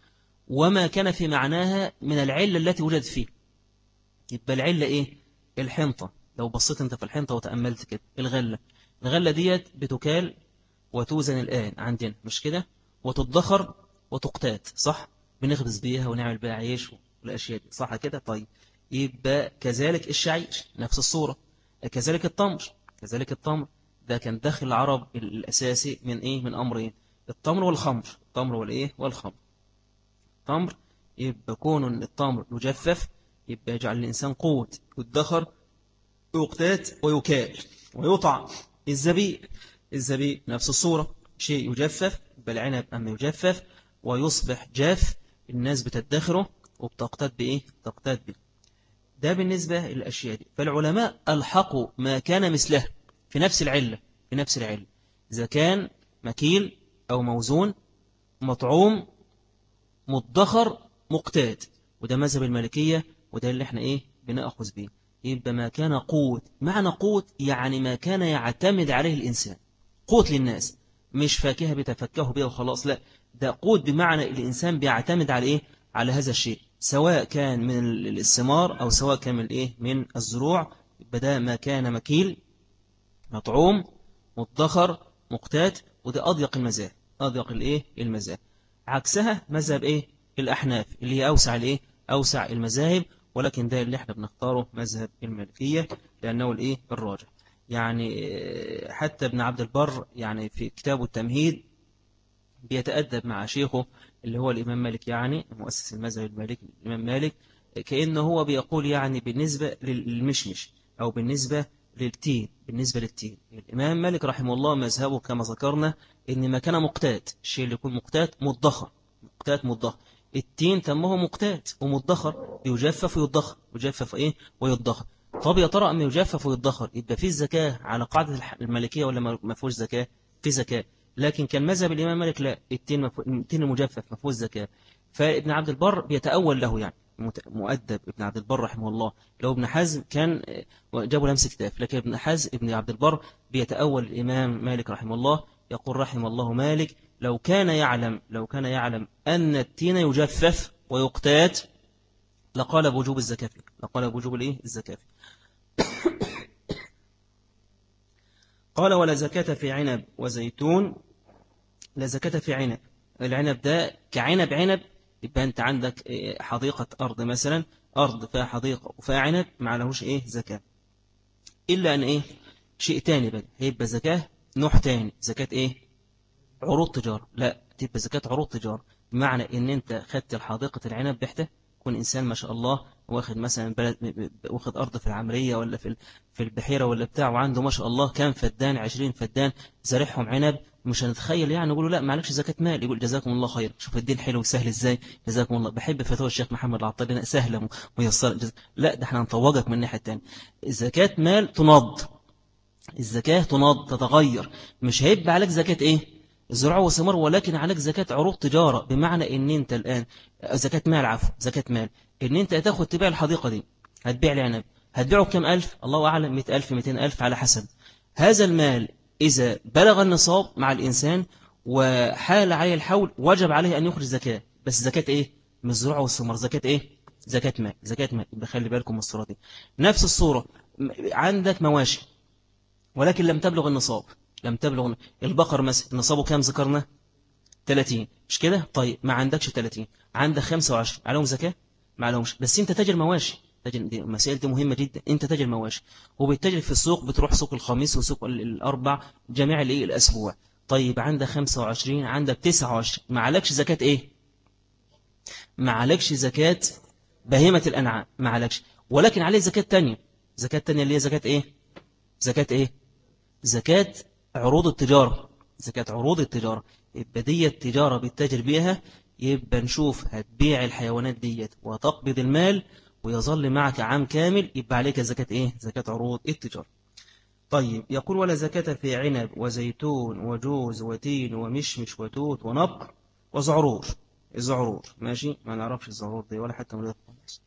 وما كان في معناها من العلة التي وجد فيه. يبقى العلة إيه؟ الحنطة. لو بصيت أنت في الحنطة وتأملت كده الغلة ديت بتكال وتوزن الآن عندنا مش كده، وتدخر وتقتات، صح؟ بنخبز بيها ونعمل بيها عيش والأشياء دي، صح كده؟ طيب يبقى كذلك الشعير نفس الصورة، كذلك التمر، كذلك التمر ده كان دخل العرب الأساسي من إيه؟ من أمرين، التمر والخمر، التمر والإيه؟ والخمر. التمر يبقى كون التمر يجفف يبقى يجعل الإنسان قوت، يدخر ويقتات ويكال ويطعم. الزبيب، الزبيب نفس الصورة، شيء يجفف، بالعنب أما يجفف ويصبح جاف، الناس بتدخره وبتقتات بإيه؟ تقتات به. ده بالنسبة للأشياء دي. فالعلماء ألحقوا ما كان مثله في نفس العلة، في نفس العلة، إذا كان مكيل أو موزون مطعوم مدخر مقتات. وده مذهب المالكية، وده اللي احنا ايه بنأخذ به. يبقى ما كان قوت، معنى قوت يعني ما كان يعتمد عليه الإنسان، قوت للناس، مش فاكهة بتفكه بها وخلاص، لا، ده قوت بمعنى الإنسان بيعتمد على ايه، على هذا الشيء، سواء كان من الثمار أو سواء كان من الايه، من الزروع. يبقى ده ما كان مكيل مطعوم مدخر مقتات. وده أضيق المذاهب، أضيق الايه المذاهب. عكسها مذهب ايه الأحناف اللي هي أوسع الايه، أوسع المذاهب، ولكن ده اللي احنا بنختاره مذهب المالكية لأنه الايه الراجح. يعني حتى ابن عبد البر يعني في كتابه التمهيد بيتأدب مع شيخه اللي هو الإمام مالك، يعني مؤسس المذهب المالكي الإمام مالك، كأنه هو بيقول يعني بالنسبة للمشمش أو بالنسبة للتين، بالنسبة للتين الإمام مالك رحمه الله مذهبه كما ذكرنا إن ما كان مقتات، الشيء اللي يكون مقتات مدخر، مقتات مدخر. التين تمه مقتات ومدخر، يجفف ويدخر، يجفف إيه ويدخر. طب يا ترى أما يجفف ويدخر يبقى فيه الزكاة على قاعدة المالكية ولا ما فيهوش زكاة؟ في زكاة. لكن كان مذهب الإمام مالك لا، التين المجفف ما فيهوش زكاة. فابن عبد البر بيتأول له، يعني مؤدب ابن عبد البر رحمه الله. لو ابن حزم كان جابوا لمس كتاف، لكن ابن حزم ابن عبد البر بيتأول الإمام مالك رحمه الله. يقول رحم الله مالك لو كان يعلم، لو كان يعلم أن التين يجفف ويقتات لقال بوجوب الزكاة، لقال بوجوب الايه الزكاة. قال ولا زكاة في عنب وزيتون، لا زكاة في عنب. العنب ده كعنب عنب، يبقى أنت عندك حديقة أرض مثلا، أرض فيها حديقة وفيها عنب، ما عليهوش إيه زكاة، إلا أن إيه شيء تاني بقى، هيبقى زكاة نوع تاني، زكاة إيه عروض تجارة. لا، تبقى زكاة عروض تجارة، بمعنى إن أنت خدت الحديقة العنب بحته، يكون إنسان ما شاء الله واخد مثلا بلد، واخد أرض في العمرية ولا في البحيرة ولا بتاع، وعنده ما شاء الله كام فدان، 20 فدان زارعهم عنب. مش هنتخيل يعني يقولوا لا معلكش زكاة مال، يقول جزاكم الله خير، شوف الدين حلو وسهل ازاي، جزاكم الله. بحب فتوى الشيخ محمد العطار سهلة ميسرة، لا ده احنا هنطوجك من الناحية التانية. الزكاة مال تنض، الزكاة تنض تتغير، مش هيبقى عليك زكاة ايه الزراعة والثمار، ولكن عليك زكاة عروض تجارة، بمعنى ان انت الان زكاة مال، عفوا زكاة مال، ان انت تاخد تبيع الحديقة دي، هتبيع العنب، هتبيعه بكم ألف، الله أعلم 100,000 200,000 على حسب. هذا المال إذا بلغ النصاب مع الإنسان وحال عليه الحول وجب عليه أن يخرج زكاة، بس زكاة إيه من الزراعة والثمار، زكاة إيه زكاة مال، زكاة مال. بخلي بالكم من الصورة دي. نفس الصورة عندك مواشي ولكن لم تبلغ النصاب، لم تبلغ البقر مثلا نصابه كام ذكرنا 30 مش كده؟ طيب ما عندكش 30، عندك 25 عليهم زكاة؟ ما عليهمش، بس انت تاجر مواشي، تاجر، دي مسائل دي مهمة جدا، انت تاجر مواشي وبتتاجر في السوق، بتروح سوق الخميس وسوق الأربع جميع الايه الأسبوع. طيب عندك 25 عندك 29، ما عليكش زكاة ايه؟ ما عليكش زكاة بهيمة الأنعام، ما عليكش، ولكن عليه زكاة تانية، زكاة تانية اللي هي زكاة ايه؟ زكاة ايه؟ زكاة عروض التجارة، زكاة عروض التجارة. يبقى دي التجارة بالتاجر بيها، يبقى نشوف هتبيع الحيوانات ديت وتقبض المال ويظل معك عام كامل، يبقى عليك زكاة ايه؟ زكاة عروض التجارة. طيب يقول ولا زكاة في عنب وزيتون وجوز وتين ومشمش وتوت ونبق وزعرور. الزعرور ماشي، ما نعرفش الزعرور دي ولا حتى مريض خالص.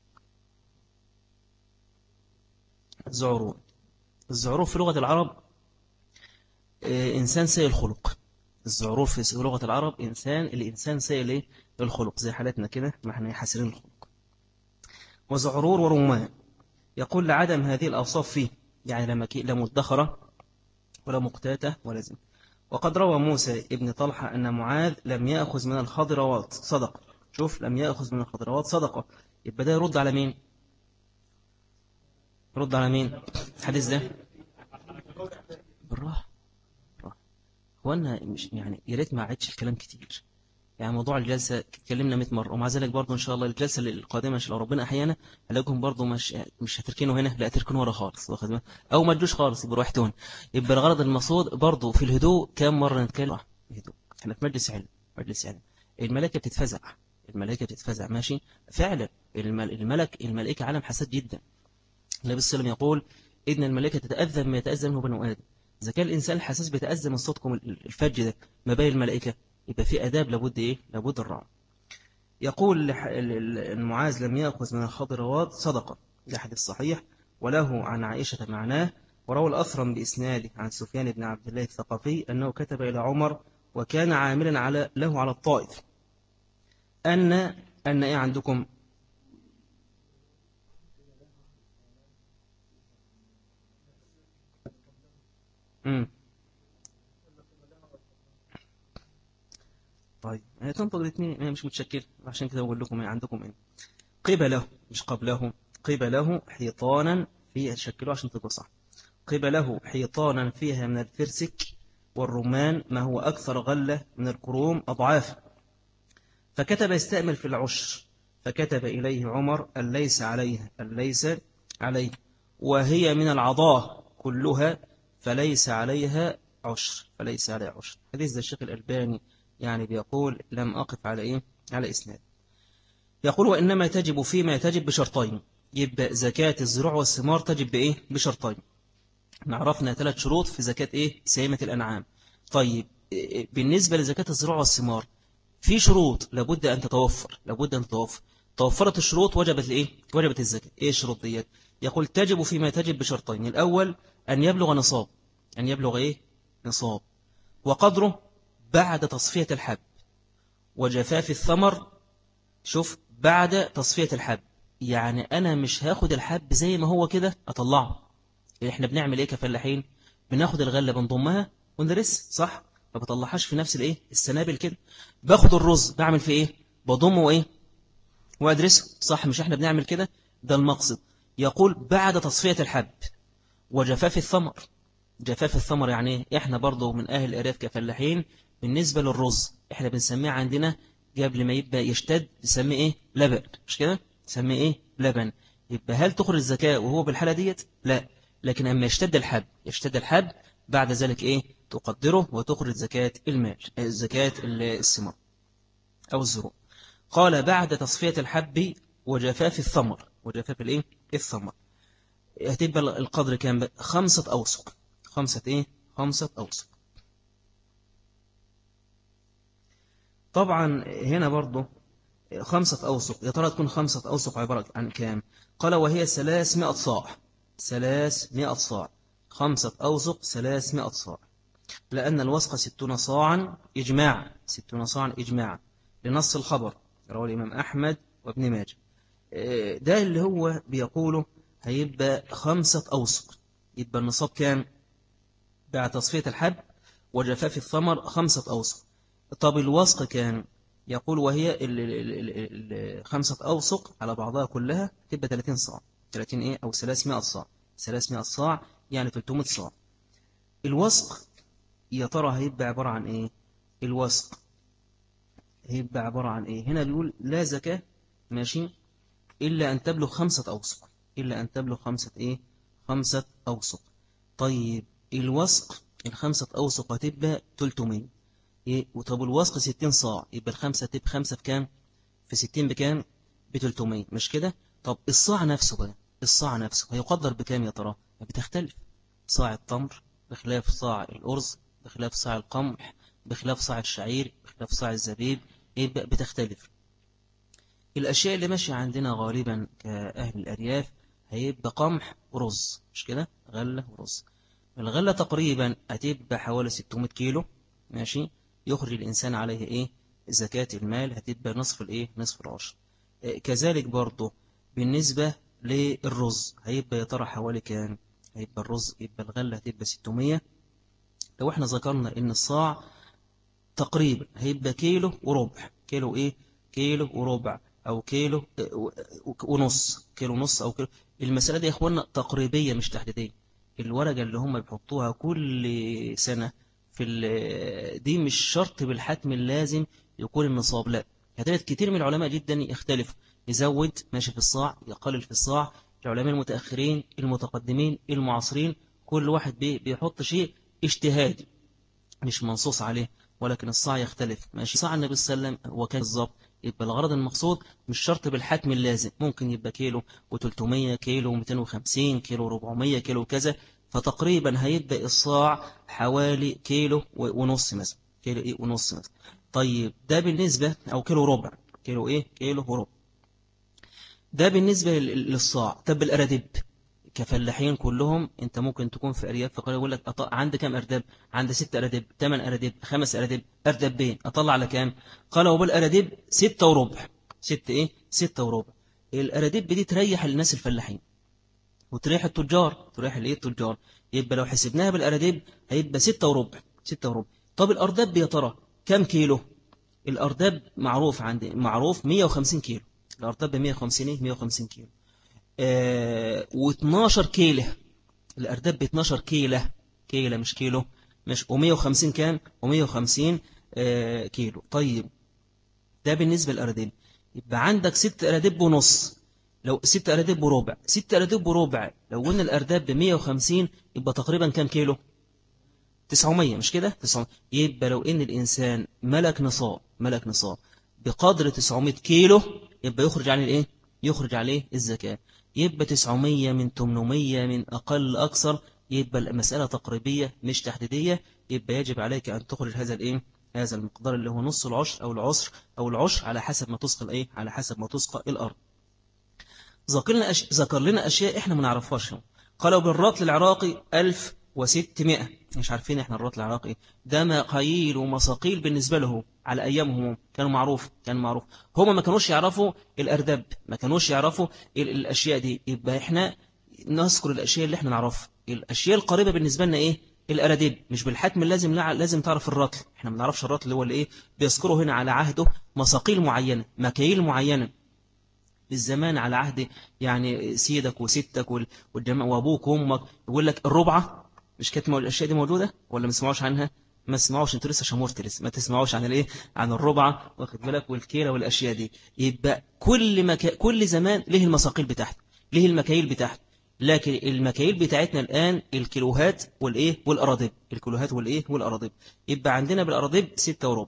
الزعرور، الزعرور في لغة العرب إنسان سيء الخلق، الزعرور في لغة العرب الإنسان سيء إيه؟ الخلق، زي حالتنا كده ما احنا حاسرين الخلق. وزعرور ورمان، يقول لعدم هذه الأوصاف فيه، يعني لا مدخرة ولا مقتاتة ولا زين. وقد روى موسى ابن طلحة أن معاذ لم يأخذ من الخضروات صدقة. شوف، لم يأخذ من الخضروات صدقة، يبقى ده يرد على مين؟ يرد على مين الحديث ده؟ بالراحة. هو أنا مش يعني يا ريت ما عدتش الكلام كتير، يعني موضوع الجلسة اتكلمنا 100 مرة، ومع ذلك برضه إن شاء الله الجلسة القادمة إن شاء الله ربنا أحيانا هلاقيكم برضه مش هتركنوا هنا، لا تركنوا ورا خالص، واخد بالك؟ أو ما تجوش خالص، يبقى روحتوا هنا. يبقى الغرض المقصود برضه في الهدوء، كام مرة نتكلم الهدوء؟ احنا في مجلس علم، مجلس علم. الملائكة بتتفزع، الملائكة بتتفزع، ماشي فعلا. الملائكة عالم حساس جدا. النبي صلى الله عليه وسلم يقول إن الملائكة تتأذى ما يتأذى منه بنو آدم. إذا كان الإنسان الحساس بيتأذى من صوتكم الفج ده ما بين الملائكة، يبقى في أداب لابد إيه؟ لابد الرعب. يقول المعاذ لم يأخذ من الخضروات صدقة، ده حديث صحيح، وله عن عائشة معناه. وروى الأثرم بإسناده عن سفيان بن عبد الله الثقفي أنه كتب إلى عمر وكان عاملا له على الطائف أن إيه عندكم؟ طيب تنطق الاثنين، أنا مش متشكل، عشان كده أقول لكم عندكم إيه. قبله مش قبله، قبله حيطانا فيها، شكلوا عشان تبقى صح. قبله حيطانا فيها من الفرسك والرمان ما هو أكثر غلة من الكروم أضعاف. فكتب يستأمل في العشر، فكتب إليه عمر أن ليس عليها، أن ليس عليه، وهي من العضاء كلها، فليس عليها عشر، فليس عليها عشر. حديث الشيخ الألباني يعني بيقول لم أقف على إيه؟ على إسناد. يقول وإنما تجب فيما تجب بشرطين. يبقى زكاة الزروع والثمار تجب بإيه؟ بشرطين. عرفنا 3 شروط في زكاة إيه؟ سيمة الأنعام. طيب بالنسبة لزكاة الزروع والثمار في شروط لابد أن تتوفر، لابد أن تتوفر. توفرت الشروط وجبت الإيه؟ وجبت الزكاة. إيه الشروط ديت؟ يقول تجب فيما تجب بشرطين. الأول أن يبلغ نصاب، أن يبلغ إيه؟ نصاب، وقدره بعد تصفية الحب وجفاف الثمر. شوف، بعد تصفية الحب، يعني أنا مش هاخد الحب زي ما هو كده أطلعه. إحنا بنعمل إيه كفلاحين؟ بناخد الغلة بنضمها ونرس، صح؟ ما بطلعهاش في نفس الإيه؟ السنابل كده. باخد الرز بعمل في إيه؟ بضمه إيه؟ وأدرسه، صح؟ مش إحنا بنعمل كده؟ ده المقصد. يقول بعد تصفية الحب وجفاف الثمر. جفاف الثمر يعني إيه؟ إحنا برضو من أهل الأرياف كفلاحين. بالنسبة للرز إحنا بنسميه عندنا قبل ما يبقى يشتد بنسميه إيه؟ لبن، مش كده؟ نسميه إيه؟ لبن. يبقى هل تخرج الزكاة وهو بالحالة ديت؟ لا. لكن أما يشتد الحب، يشتد الحب بعد ذلك إيه؟ تقدره وتخرج زكاة المال، زكاة الثمار أو الزروع. قال بعد تصفية الحب وجفاف الثمر، وجفاف الإيه؟ الثمر. هتبقى القدر كام؟ 5 أوسق. 5 إيه؟ 5 أوسق. طبعا هنا برضو 5 أوسق، يا ترى تكون 5 أوسق عبارة عن كام؟ قال وهي 300 صاع. 300 صاع، 5 أوسق 300 صاع. لأن الوسق 60 صاعا إجماعا، 60 صاعا إجماعا لنص الخبر، رواه الإمام أحمد وابن ماجه. ده اللي هو بيقوله هيبقى 5 أوسق. يبقى النصاب كام بعد تصفية الحب وجفاف الثمر؟ 5 أوسق. طب الوسق كان يقول وهي 5 أوسق على بعضها كلها تبقى 30 صاع. 30 إيه؟ أو 300 صاع. 300 صاع يعني 300 صاع. الوسق يا ترى هيبقى عبارة عن إيه؟ الوسق هيبقى عبارة عن إيه؟ هنا بيقول لا زكاة، ماشي، إلا أن تبلغ 5 أوسق. إلا أن تبلغ 5 إيه؟ 5 أوسق. طيب الوسق 5 أوسق هتبقى 300 إيه؟ وطب الوسق 60 صاع، يبقى الخمسة تبقى 5 بكام؟ في 60 بكام؟ ب 300، مش كده؟ طب الصاع نفسه بقى، الصاع نفسه هيقدر بكام يا ترى؟ بتختلف. صاع التمر بخلاف صاع الأرز، بخلاف صاع القمح، بخلاف صاع الشعير، بخلاف صاع الزبيب، يبقى بتختلف. الأشياء اللي ماشية عندنا غالبا كأهل الأرياف هيبقى قمح ورز، مش كده؟ غلة ورز. الغلة تقريبا هتبقى حوالي 600 كيلو، ماشي، يخرج الإنسان عليه إيه؟ زكاة المال هتبقى نصف الإيه؟ نصف العشر. كذلك برضه بالنسبة للرز هيبقى يا ترى حوالي كام؟ هيبقى الرز يبقى الغلة هتبقى 600. لو احنا ذكرنا ان الصاع تقريبا هيبقى كيلو وربع، كيلو ايه؟ كيلو وربع او كيلو ونص، كيلو ونص او كيلو. المسألة دي يا اخوانا تقريبية مش تحديدية. الورقة اللي هم بيحطوها كل سنة دي مش شرط بالحتم اللازم يكون النصاب، لا. هتجد كتير من العلماء جدا يختلف، يزود ماشي في الصاع، يقلل في الصاع. العلماء المتأخرين المتقدمين المعاصرين كل واحد بيحط شيء اجتهادي مش منصوص عليه، ولكن الصاع يختلف. ماشي صاع النبي صلى الله عليه وسلم هو كان بالظبط. يبقى الغرض المقصود مش شرط بالحتم اللازم، ممكن يبقى كيلو و300 كيلو و250 كيلو 400 كيلو كذا. فتقريبا هيبدأ الصاع حوالي كيلو ونص مثلا، كيلو ايه ونص مثلا. طيب ده بالنسبة او كيلو ربع، كيلو ايه كيلو وربع. ده بالنسبة للصاع. طب الأرادب كفلاحين كلهم، انت ممكن تكون في ارياف فقال يقول لك عندي كام ارداب؟ عندي 6 ارداب، 8 ارداب، 5 ارداب، اردابين، اطلع على كام؟ قال وبالارداب 6 وربع. 6 ايه 6 وربع. الارداب دي تريح الناس الفلاحين وتريح التجار، تريح الايه التجار. يبقى لو حسبناها بالارداب هيبقى 6 وربع، 6 وربع. طب الارداب يا ترى كام كيلو؟ الارداب معروف عندي، معروف 150 كيلو. الارداب ب 150 ايه 150 كيلو. و12 كيلة. الأرداب ب 12 كيلة، كيلة مش كيلو، مش. و150 كام؟ و150 كيلو. طيب ده بالنسبة للأرداب. يبقى عندك 6 أرداب ونص. لو 6 أرداب وربع، 6 أرداب وربع لو قلنا الأرداب ب 150 يبقى تقريبا كام كيلو؟ 900 مش كده؟ 900. يبقى لو إن الإنسان ملك نصاب بقدر 900 كيلو يبقى يخرج عليه الإيه؟ يخرج عليه الزكاة. يبقى 900 من 800 من أقل أكثر. يبقى المسألة تقريبية مش تحديدية. يبقى يجب عليك أن تخرج هذا الإيه؟ هذا المقدار اللي هو نص العشر أو العشر على حسب ما تسقى الإيه؟ على حسب ما تسقى الأرض. ذكر لنا أشياء إحنا ما نعرفهاش. قالوا بالرطل العراقي 1600. مش عارفين إحنا الرطل العراقي ده مقاييل ومساقيل بالنسبة له على أيامهم كانوا معروف. هم ما كانوش يعرفوا الأردب، ما كانوش يعرفوا الأشياء دي. يبقى إحنا نذكر الأشياء اللي إحنا نعرفها. الأشياء القريبة بالنسبة لنا إيه؟ الأردب. مش بالحتم لازم تعرف الرطل. إحنا ما نعرفش الرطل اللي هو اللي إيه بيذكره هنا على عهده مساقيل معينة، مكاييل معينة بالزمان على عهد يعني سيدك وستك والجماعة وابوك وامك. يقول لك الربعة مش كانت الاشياء دي موجودة ولا ما سمعوش عنها؟ ما سمعوش. انتوا لسه شمورت لسه ما تسمعوش عن الايه عن الربعة، واخد بالك، والكيلة والاشياء دي. يبقى كل زمان له المساقيل بتاعته، له المكاييل بتاعته. لكن المكاييل بتاعتنا الآن الكيلوهات والإيه والأراضب، الكيلوهات والإيه والأراضب. يبقى عندنا بالأراضب 6 وربع.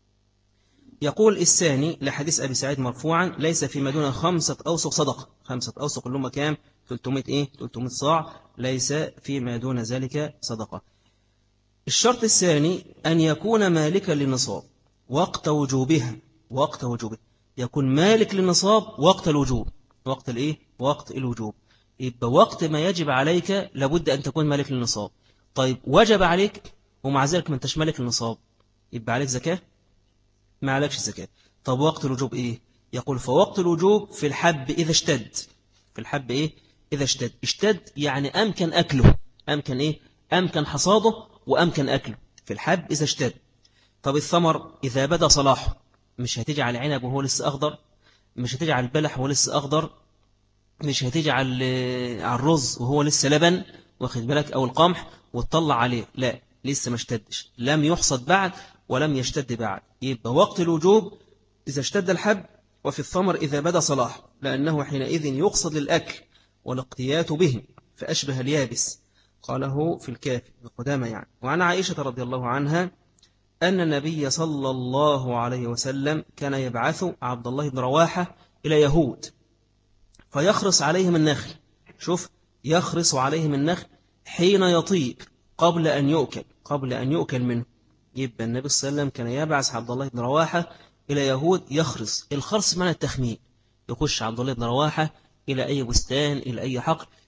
يقول الثاني لحديث أبي سعيد مرفوعا ليس فيما دون 5 أوسق صدقة. 5 أوسق اللي هم كام؟ 300 إيه 300 صاع. ليس فيما دون ذلك صدقة. الشرط الثاني أن يكون مالكا للنصاب وقت وجوبها. وقت وجوبه يكون مالك للنصاب وقت الوجوب. وقت الإيه وقت الوجوب. يبقى وقت ما يجب عليك لابد أن تكون مالك للنصاب. طيب وجب عليك ومع ذلك ما انتش مالك للنصاب، يبقى عليك زكاة؟ ما عليكش زكاة. طب وقت الوجوب إيه؟ يقول فوقت الوجوب في الحب إذا اشتد. في الحب إيه؟ إذا اشتد يعني أمكن أكله. أمكن إيه؟ أمكن حصاده وأمكن أكله في الحب إذا اشتد. طب الثمر إذا بدأ صلاحه، مش هتيجي على العنب وهو لسه أخضر، مش هتيجي على البلح وهو لسه أخضر، مش هتيجي على الرز وهو لسه لبن، واخد بالك، أو القمح وتطلع عليه، لا لسه ما اشتدش، لم يحصد بعد ولم يشتد بعد. يبقى وقت الوجوب إذا اشتد الحب، وفي الثمر إذا بدا صلاح، لأنه حينئذ يقصد للأكل والاقتيات به فأشبه اليابس. قاله في الكافي بقدامى يعني. وعن عائشة رضي الله عنها أن النبي صلى الله عليه وسلم كان يبعث عبد الله بن رواحة إلى يهود فيخرص عليهم النخل. شوف، يخرص عليهم النخل حين يطيب قبل أن يؤكل منه. يبقى النبي صلى الله عليه وسلم كان يبعث عبد الله بن رواحة إلى يهود يخرص. الخرص معنى التخمين. يخش عبد الله بن رواحة إلى أي بستان إلى أي حقل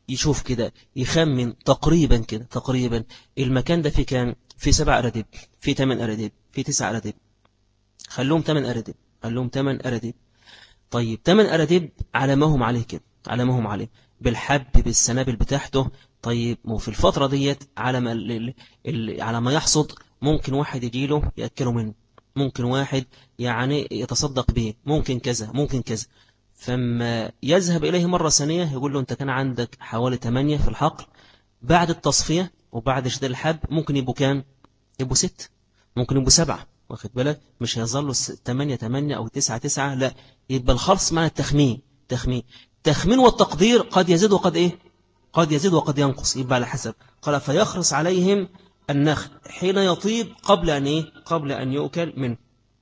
يشوف كده يخمن تقريبا كده تقريبا المكان ده في كام، في 7 أراديب، في 8 أراديب، في 9 أراديب، خلوهم 8 أراديب، خلوهم 8 أراديب. طيب 8 أراديب على ما هم عليه كده، على ما هم عليه بالحب بالسنابل بتاعته. طيب وفي الفترة ديت على ما على ما يحصد ممكن واحد يجيله يأكله منه، ممكن واحد يعني يتصدق به، ممكن كذا ممكن كذا. فما يذهب إليه مرة ثانية يقول له أنت كان عندك حوالي 8 في الحقل، بعد التصفية وبعد شد الحب ممكن يبقوا كام، يبقوا 6، ممكن يبقوا 7. واخد بالك؟ مش هيظلوا 8 8 أو 9 9، لا، يبقى الخلص معنى التخمين. تخمين والتقدير قد يزيد وقد إيه، قد يزيد وقد ينقص، يبقى على حسب. قال فيخرص عليهم النخل حين يطيب قبل أن إيه، قبل أن يؤكل منه.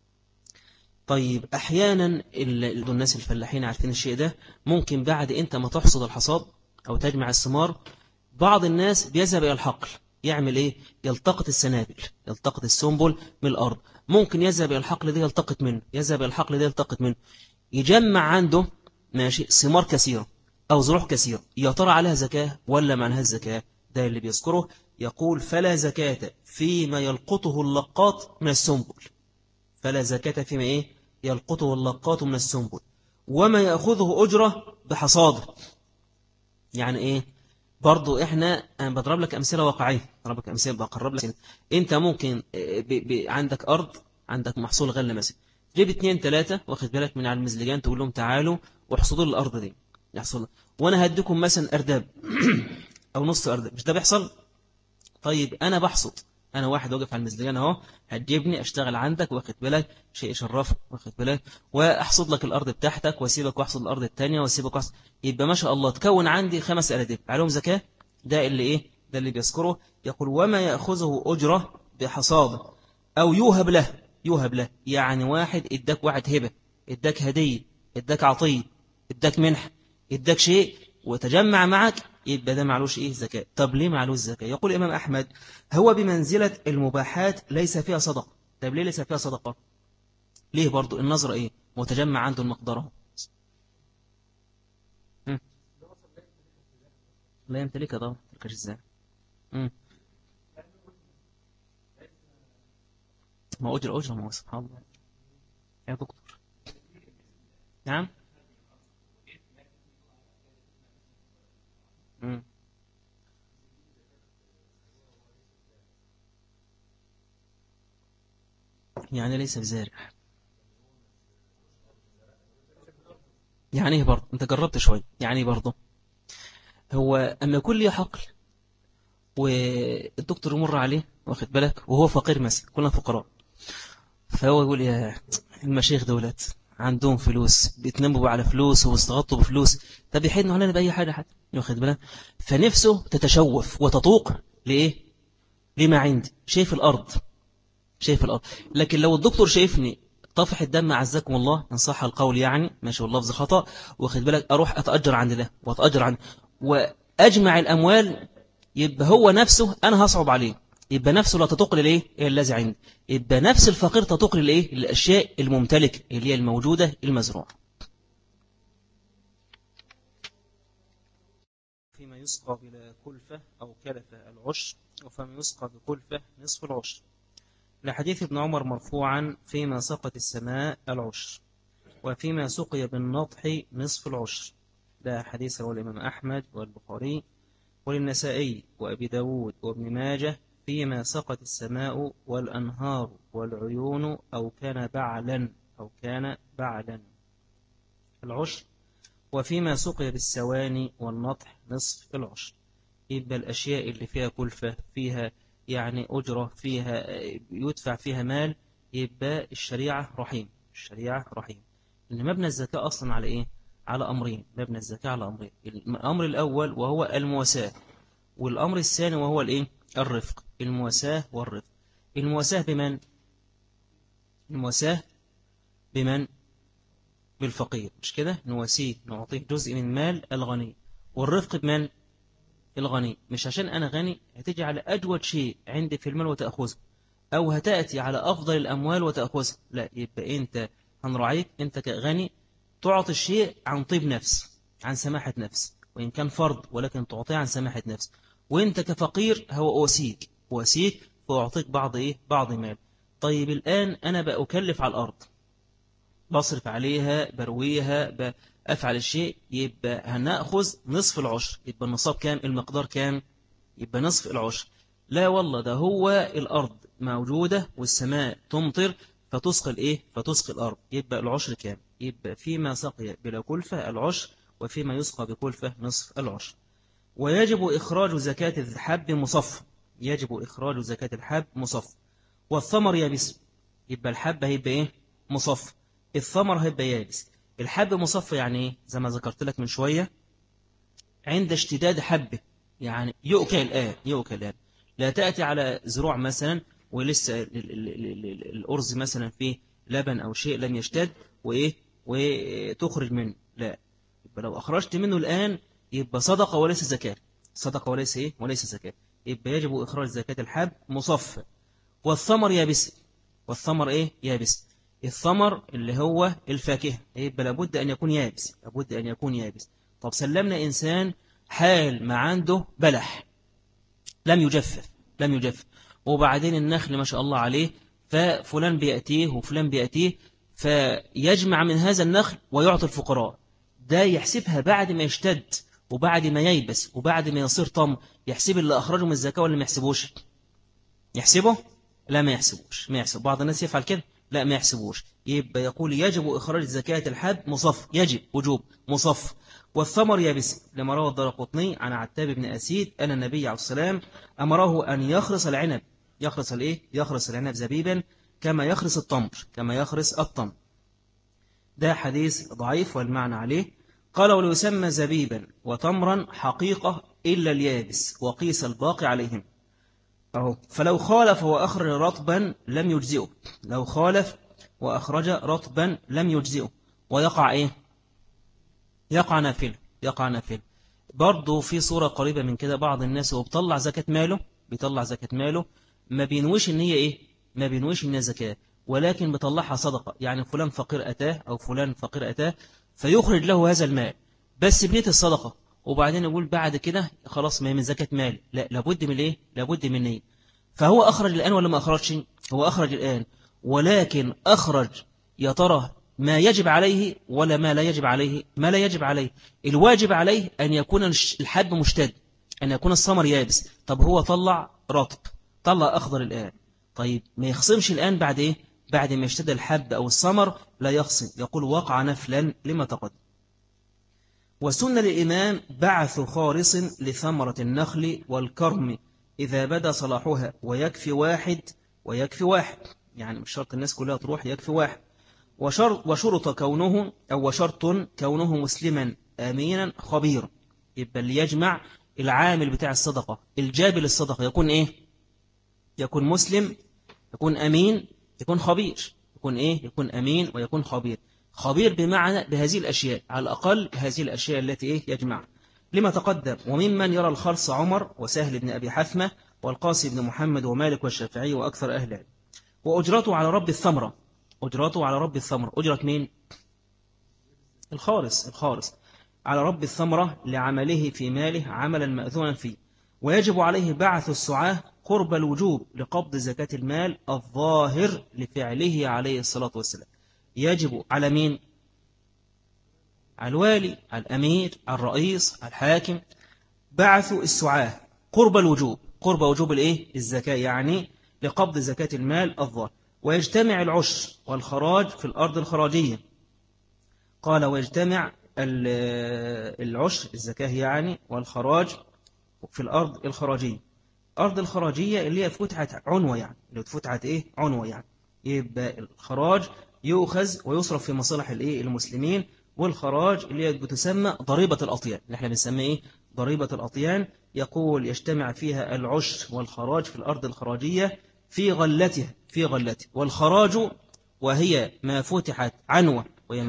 طيب أحيانا الناس الفلاحين عارفين الشيء ده، ممكن بعد أنت ما تحصد الحصاد أو تجمع الثمار بعض الناس بيذهب إلى الحقل يعمل إيه، يلتقط السنابل، يلتقط السنبل من الأرض. ممكن يذهب إلى الحقل ده يلتقط منه، يذهب إلى الحقل ده يلتقط منه، يجمع عنده ماشي ثمار كثيرة أو زروع كثيرة. يا ترى عليها زكاة ولا ما عليها الزكاة؟ ده اللي بيذكره، يقول فلا زكاة فيما يلقطه اللقاط من السنبل، فلا زكاة فيما إيه يلقطه اللقاط من السنبل، وما يأخذه أجرة بحصاده. يعني إيه برضو إحنا، أنا بضرب لك أمثلة واقعية، بضرب لك أمثلة، بقرب لك. أنت ممكن عندك أرض، عندك محصول غلة مثلا، جيب 2 3 واخد بالك من على المزلجان، تقول لهم تعالوا واحصدوا الأرض دي، يحصل وأنا هديكم مثلا أرداب أو نص أرداب، مش ده بيحصل؟ طيب أنا بحصد، أنا واحد واقف على المزلجان أهو، هتجيبني أشتغل عندك واخد بالك، شيء يشرفك واخد بالك، وأحصد لك الأرض بتاعتك وأسيبك وأحصد الأرض التانية وأسيبك وأحصد. يبقى ما شاء الله تكون عندي 5 أراديب عليهم زكاة. ده اللي إيه، ده اللي بيذكره. يقول وما يأخذه أجرة بحصاده أو يوهب له، يوهب له يعني واحد إداك، واحد هبة، إداك هدية، إداك عطية، إداك منح، إداك شيء وتجمع معك، يبقى ده معلوش إيه زكاة. طب ليه معلوش زكاة؟ يقول الإمام أحمد هو بمنزلة المباحات ليس فيها صدقة. طب ليه ليس فيها صدقة؟ ليه برضو النظرة إيه، متجمع عنده المقدرة، لا يمتلكها طبعا، تلكش إزاي. ما أجر ما هو سبحان الله يا دكتور. نعم. مم. يعني ليس بزارع، يعني ايه برضه، انت جربت شوية، يعني ايه برضه. هو اما يكون لي حقل والدكتور يمر عليه واخد بالك وهو فقير مثلا، كلنا فقراء، فهو يقول يا المشايخ دولت عندهم فلوس بيتنموا على فلوس وبيستغطوا بفلوس، طب يحنوا علينا بأي حاجة حتى واخد بالك، فنفسه تتشوف وتطوق لإيه، لما عندي، شايف الأرض، شايف الأرض. لكن لو الدكتور شايفني طافح الدم عزكم الله إن صح القول يعني، ماشي واللفظ خطأ، واخد بالك أروح أتأجر عند ده وأتأجر عند وأجمع الأموال، يبقى هو نفسه أنا هصعب عليه، يبقى نفسه لا تطق للإيه الذي عندي، يبقى نفس الفقير تطق للإيه الأشياء الممتلكة اللي هي الموجودة المزروعة. فيما يسقى بلا كلفة أو كلفة العشر، وفيما يسقى بكلفة نصف العشر، لحديث ابن عمر مرفوعا فيما سقت السماء العشر، وفيما سقي بالنضح نصف العشر. ده حديث رواه الإمام أحمد والبخاري وللنسائي وأبي داود وابن ماجه، فيما سقت السماء والأنهار والعيون أو كان بعلا، أو كان بعلا العشر، وفيما سقي بالسواني والنضح نصف العشر. يبقى الأشياء اللي فيها كلفة، فيها يعني أجرة، فيها يدفع فيها مال، يبقى الشريعة رحيم، الشريعة رحيم. إن مبنى الزكاة أصلا على إيه؟ على أمرين، مبنى الزكاة على أمرين، الأمر الأول وهو المواساة، والأمر الثاني وهو الإيه؟ الرفق. المواساة والرفق. المواساة بمن؟ المواساة بمن؟ بالفقير، مش كده؟ نواسيه، نعطيه جزء من مال الغني. والرفق بمن؟ الغني. مش عشان أنا غني هتيجي على أجود شيء عندي في المال وتأخذه، أو هتأتي على أفضل الأموال وتأخذها، لا، يبقى أنت هنراعيك أنت كغني تعطي الشيء عن طيب نفس، عن سماحة نفس، وإن كان فرض ولكن تعطيه عن سماحة نفس. وإنت كفقير هو أواسيك فأعطيك بعض مال. طيب الآن أنا بأكلف على الأرض، بصرف عليها، برويها، بأفعل الشيء، يبقى هنأخذ نصف العشر. يبقى النصاب كام؟ المقدار كام؟ يبقى نصف العشر. لا والله ده هو الأرض موجودة والسماء تمطر فتسقي الأرض. يبقى العشر كام؟ يبقى فيما سقي بلا كلفة العشر، وفيما يسقى بكلفة نصف العشر. ويجب إخراج زكاة الحب مصف. يجب إخراج زكاة الحب مصف. والثمر يابس. يبقى الحب هيبقى مصف، الثمر هيبقى يابس. الحب مصف يعني ايه؟ زي ما ذكرت لك من شوية، عند اشتداد حبه، يعني يؤكل الآن. لا تأتي على زروع مثلا ولسه الأرز مثلا فيه لبن أو شيء لم يشتد وتخرج منه، لا. يبقى لو أخرجت منه الآن يبقى صدقة وليس زكاة، صدقة وليس زكاة. يبقى يجب إخراج زكاة الحب مصف. والثمر يابس. والثمر يابس. الثمر اللي هو الفاكهة يبقى لابد أن يكون يابس. طب سلمنا إنسان حال ما عنده بلح لم يجفف وبعدين النخل ما شاء الله عليه، ففلان بيأتيه وفلان بيأتيه فيجمع من هذا النخل ويعطي الفقراء. ده يحسبها بعد ما يشتد وبعد ما ييبس وبعد ما يصير طم، يحسب اللي أخرجه من الزكاة ولا ما يحسبوش؟ يحسبه؟ لا ما يحسبوش. بعض الناس يفعل كده، لا ما يحسبوش. يبقى يقول يجب إخراج زكاة الحب مصف، يجب وجوب مصف. والثمر يابس، لما روى الدارقطني عن عتاب بن أسيد أن النبي عليه السلام أمره أن يخرس العنب. يخرس العنب زبيبا كما يخرس التمر. ده حديث ضعيف والمعنى عليه. قال وليسمى زبيبا وتمرا حقيقة إلا اليابس وقيس الباقي عليهم. فلو خالف وأخرج رطبا لم يجزئه. لو خالف وأخرج رطبا لم يجزئه ويقع يقع نافل. برضو في صورة قريبة من كده، بعض الناس وبيطلع زكاة ماله ما بينويش ان هي ما بينويش ان هي زكاة، ولكن بيطلعها صدقة. يعني فلان فقير أتاه أو فلان فقير أتاه فيخرج له هذا المال بس بنية الصدقة، وبعدين يقول بعد كده خلاص ما هي من زكاة مال. لا، لابد من نية. فهو أخرج الآن ولا ما أخرجش؟ هو أخرج الآن، ولكن أخرج يا ترى ما يجب عليه ولا ما لا يجب عليه؟ ما لا يجب عليه. الواجب عليه أن يكون الحب مشتد، أن يكون الثمر يابس. طب هو طلع رطب، طلع أخضر الآن، طيب ما يخصمش الآن بعد بعد ما يشتد الحب أو الثمر لا يخصم، يقول وقع نفلا لما تقدم. وسن للإمام بعث خارص لثمرة النخل والكرم إذا بدا صلاحها ويكفي واحد، يعني مش شرط الناس كلها تروح، يكفي واحد. وشرط كونه مسلما أمينا خبيرا. يبقى اللي يجمع العامل بتاع الصدقة الجابل الصدقة يكون يكون مسلم، يكون أمين، يكون خبير. يكون أمين ويكون خبير بمعنى بهذه الأشياء، على الأقل هذه الأشياء التي يجمع لما تقدم. وممن يرى الخلص عمر وسهل بن أبي حثمة والقاسي بن محمد ومالك والشافعي وأكثر أهل العلم. وأجرته على رب الثمرة. أجرة مين؟ الخارص على رب الثمرة لعمله في ماله عملا مأذونا فيه. ويجب عليه بعث السعاة قرب الوجوب لقبض زكاة المال الظاهر لفعله عليه الصلاة والسلام. يجب على مين؟ على الوالي، على الأمير، على الرئيس، على الحاكم، بعث السعاة قرب وجوب الزكاة، يعني لقبض زكاة المال الظاهر. ويجتمع العشر والخراج في الأرض الخراجية. قال ويجتمع العشر الزكاة يعني والخراج في الأرض الخراجية. أرض الخراجية اللي هي فتحت عنوة، يعني اللي فتحت عنوة، يعني يبقى الخراج يؤخذ ويصرف في مصالح المسلمين. والخراج اللي هي بتسمى ضريبة الأطيان، اللي احنا بنسميه ضريبة الأطيان. يقول يجتمع فيها العشر والخراج في الأرض الخراجية في غلته. والخراج وهي ما فتحت عنوة،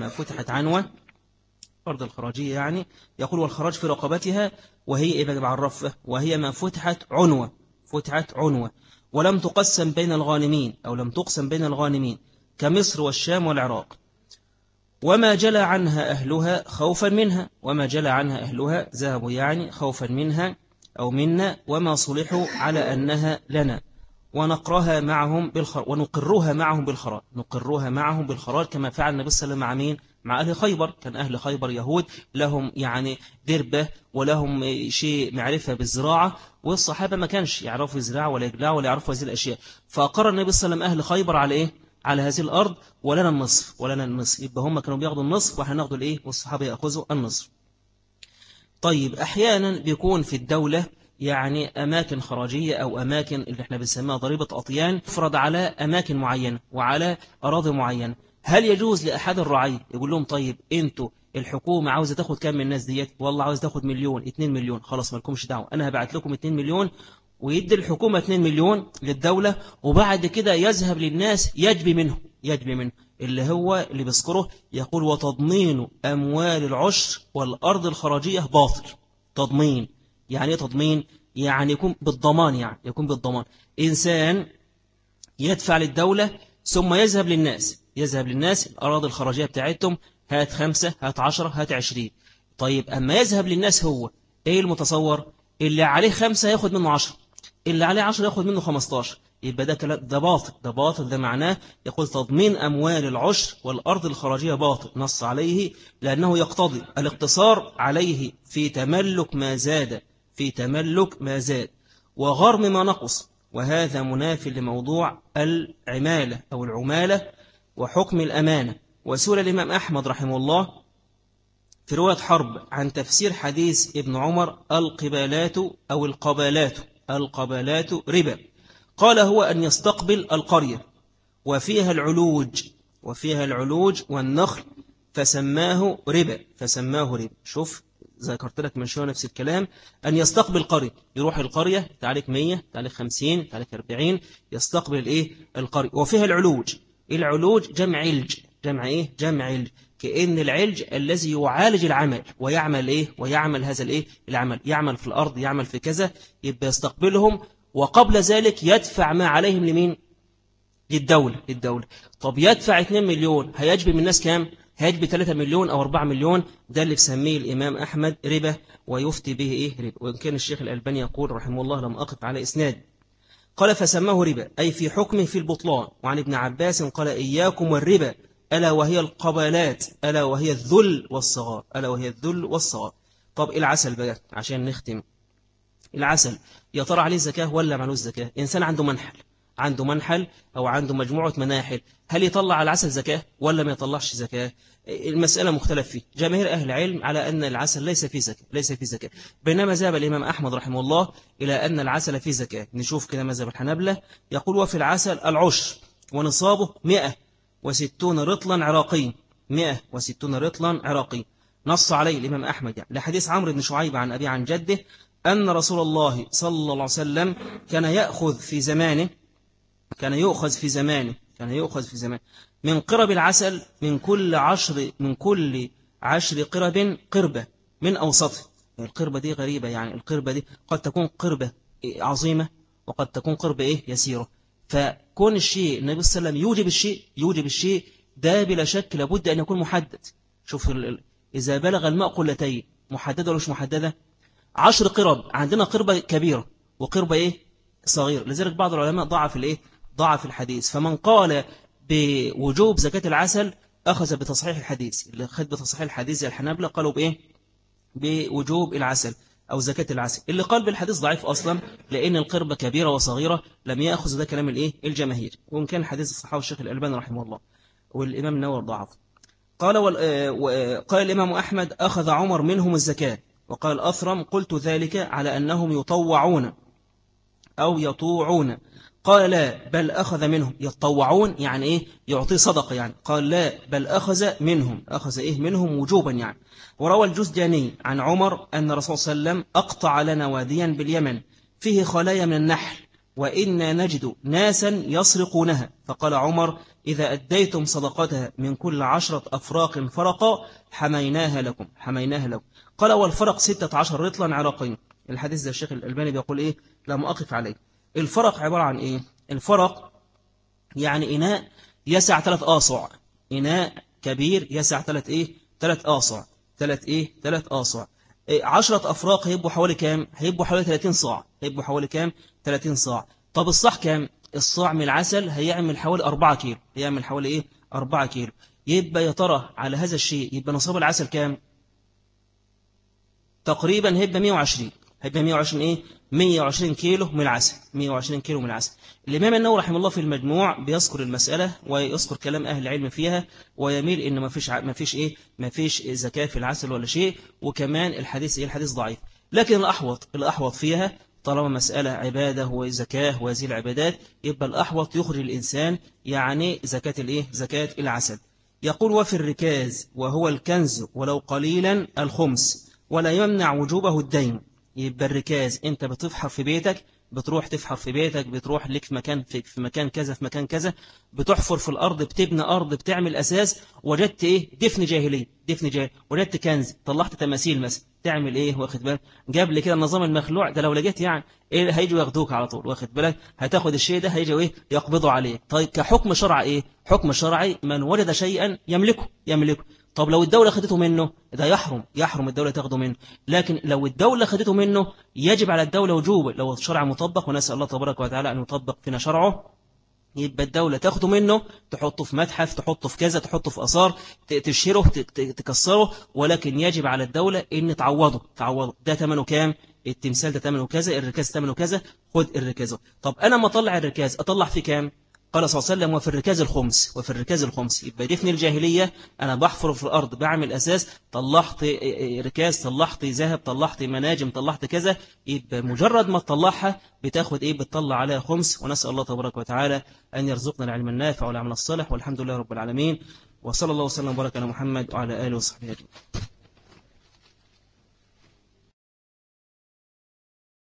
أرض الخراجية يعني. يقول والخراج في رقبتها وهي بعرفة وهي ما فتحت عنوة ولم تقسم بين الغانمين أو لم تقسم بين الغانمين كمصر والشام والعراق. وما جلى عنها أهلها خوفا منها، وما جلى عنها أهلها ذهبوا يعني خوفا منها أو منا، وما صلحوا على أنها لنا، ونقرها معهم بالخراج، ونقرها معهم بالخراج، نقرها معهم بالخراج كما فعل النبي صلى الله عليه وسلم مع مين؟ مع أهل خيبر. كان أهل خيبر يهود لهم يعني دربة ولهم شيء معرفة بالزراعة، والصحابة ما كانش يعرفوا يزرعوا ولا يجلعوا ولا يعرفوا هذه الأشياء، فأقر النبي صلى الله عليه وسلم أهل خيبر على إيه؟ على هذه الأرض، ولنا النصف، ولنا النصف. يبقى هم كانوا بياخدوا النصف وإحنا ناخدوا الإيه؟ والصحابة يأخذوا النصف. طيب أحيانا بيكون في الدولة يعني أماكن خراجية أو أماكن اللي احنا بنسميها ضريبة أطيان تفرض على أماكن معينة وعلى أراضي معينة. هل يجوز لأحد الرعاة يقول لهم طيب أنتوا الحكومة عاوزة تاخد كام من الناس ديت؟ والله عاوز تاخد مليون 2 مليون، خلاص مالكمش دعوة، أنا هبعت لكم 2 مليون، ويدي الحكومة 2 مليون للدولة، وبعد كده يذهب للناس يجبي منه اللي هو اللي بيذكره يقول وتضمين أموال العشر والأرض الخراجية باطل. تضمين يعني ايه تضمين؟ يعني يكون بالضمان، يعني يكون بالضمان. إنسان يدفع للدولة ثم يذهب للناس الأراضي الخراجية بتاعتهم، هات 5 هات 10 هات 20. طيب أما يذهب للناس هو إيه المتصور؟ اللي عليه 5 ياخد منه 10، اللي عليه 10 ياخد منه 15. يبقى ده كلام ده باطل. ده معناه يقول تضمين أموال العشر والأرض الخراجية باطل، نص عليه لأنه يقتضي الاقتصار عليه في تملك ما زاد وغرم ما نقص، وهذا مناف لموضوع العمالة أو العمالة وحكم الأمانة. وسئل الإمام أحمد رحمه الله في رواية حرب عن تفسير حديث ابن عمر القبالات أو القبالات ربا، قال هو أن يستقبل القرية وفيها العلوج والنخل فسماه ربا. شوف ذكرت لك من شوية نفس الكلام، أن يستقبل قرية، يروح القرية تعالك 100 تعالك 50 تعالك 40، يستقبل إيه؟ القرية وفيها العلوج جمع علج، كأن العلج الذي يعالج العمل ويعمل إيه؟ ويعمل هذا الإيه؟ العمل، يعمل في الأرض، يعمل في كذا، يبقى يستقبلهم، وقبل ذلك يدفع ما عليهم لمين؟ للدولة. طب يدفع 2 مليون هيجبي من الناس كام؟ هيجبي 3 مليون أو 4 مليون. ده اللي بسميه الإمام أحمد ربا ويفتي به إيه؟ ربا. وإن كان الشيخ الألباني يقول رحمه الله لم أقف على إسناد، قال فسماه ربا أي في حكمه في البطلان. وعن ابن عباس قال إياكم والربا ألا وهي القبالات، ألا وهي الذل والصغار. طب العسل بقى عشان نختم، العسل يا ترى عليه زكاة ولا معلوش زكاة؟ إنسان عنده منحل أو عنده مجموعة مناحل، هل يطلع على العسل زكاة ولا ما يطلعش زكاة؟ المسألة مختلف فيه. جماهير أهل العلم على أن العسل ليس فيه زكاة، بينما ذهب الإمام أحمد رحمه الله إلى أن العسل فيه زكاة. نشوف كده مذهب الحنابلة، يقول وفي العسل العشر ونصابه 160 رطلا عراقي، نص عليه الإمام أحمد يعني لحديث عمرو بن شعيب عن أبي عن جده أن رسول الله صلى الله عليه وسلم كان يأخذ في زمانه من قرب العسل من كل 10 قرب قربة من أوسطه. القربة دي غريبة، يعني القربة دي قد تكون قربة عظيمة وقد تكون قربة يسيرة. فكون الشيء النبي صلى الله عليه وسلم يوجب الشيء ده بلا شك لابد أن يكون محدد. شوف إذا بلغ الماء قلتين محددة ولا مش محددة؟ 10 قرب، عندنا قربة كبيرة وقربة صغيرة، لذلك بعض العلماء ضعف الحديث. فمن قال بوجوب زكاة العسل أخذ بتصحيح الحديث، اللي أخذ بتصحيح الحديث زي الحنابلة قالوا بوجوب العسل أو زكاة العسل. اللي قال بالحديث ضعيف أصلا لأن القربة كبيرة وصغيرة لم يأخذ ده كلام الجماهير، وإن كان حديث الصحابة الشيخ الألباني رحمه الله والإمام النووي ضعف. قال الإمام أحمد أخذ عمر منهم الزكاة، وقال أثرم قلت ذلك على أنهم يطوعون أو يطوعون، قال لا بل أخذ منهم. يتطوعون يعني يعطي صدقة يعني، قال لا بل أخذ منهم وجوبا يعني. وروى الجزجاني عن عمر أن الرسول صلى الله عليه وسلم أقطع لنا واديا باليمن فيه خلايا من النحل وإنا نجد ناسا يسرقونها، فقال عمر إذا أديتم صدقتها من كل 10 أفراق فرقا حميناها لكم. قال والفرق 16 رطلا عراقين. الحديث ده الشيخ الألباني بيقول لم أقف عليه. الفرق عبارة عن الفرق يعني إناء يسع 3 آصع، إناء كبير يسع 3 إيه 3 آصع 3 إيه 3 آصع. 10 أفراق هيبقوا حوالي كام؟ هيبقوا حوالي 30 صاع. هيبقوا حوالي كام؟ 30 صاع. طب الصاع كام؟ الصاع من العسل هيعمل حوالي 4 كيلو. هيعمل حوالي إيه 4 كيلو. يبقى يا ترى على هذا الشيء يبقى نصاب العسل كام؟ تقريبا هيبقى 120. هيبقى 120 إيه 120 كيلو من العسل. 120 كيلو من العسل. الإمام النووي رحمه الله في المجموع بيذكر المسألة ويذكر كلام أهل العلم فيها، ويميل إن ما فيش زكاة في العسل ولا شيء، وكمان الحديث الحديث ضعيف. لكن الأحوط فيها طالما مسألة عبادة وزكاة وهذه العبادات، يبقى الأحوط يخرج الإنسان يعني زكاة العسل. يقول وفي الركاز وهو الكنز ولو قليلا الخمس، ولا يمنع وجوبه الدين. يبقى الركاز انت بتفحر في بيتك، بتروح تفحر في بيتك، بتروح لك في مكان كذا في مكان كذا، بتحفر في الأرض، بتبني أرض، بتعمل أساس، وجدت دفن جاهلي، وجدت كنز، طلعت تماثيل مثلا، تعمل واخد بالك؟ جاب لي كده النظام المخلوع ده، لو لقيت يعني هيجوا ياخدوك على طول، واخد بالك؟ هتاخد الشيء ده هيجوا يقبضوا عليه. طيب كحكم شرعي حكم شرعي من وجد شيئا يملكه. طب لو الدولة خدته منه ده يحرم الدولة تاخده منه. لكن لو الدولة خدته منه يجب على الدولة وجوبه لو الشرع مطبق، ونسأل الله تبارك وتعالى أن يطبق فينا شرعه. يبقى الدولة تاخده منه، تحطه في متحف، تحطه في كذا، تحطه في آثار، تشهره، تكسره، ولكن يجب على الدولة أن تعوضه. ده ثمنه كام؟ التمثال ده ثمنه كذا، الركاز ثمنه كذا، خد الركاز. طب أنا ما أطلع الركاز أطلع فيه كام؟ قال صلى الله عليه وسلم وفي الركاز الخمس. يبقى دفن الجاهلية أنا بحفر في الأرض، بعمل أساس، طلعت ركاز، طلعت ذهب، طلعت مناجم، طلعت كذا، يبقى مجرد ما تطلعها بتاخد بتطلع عليها خمس. ونسأل الله تبارك وتعالى أن يرزقنا العلم النافع والعمل الصالح، والحمد لله رب العالمين، وصلى الله وسلم وبارك على محمد وعلى آله وصحبه أجمعين.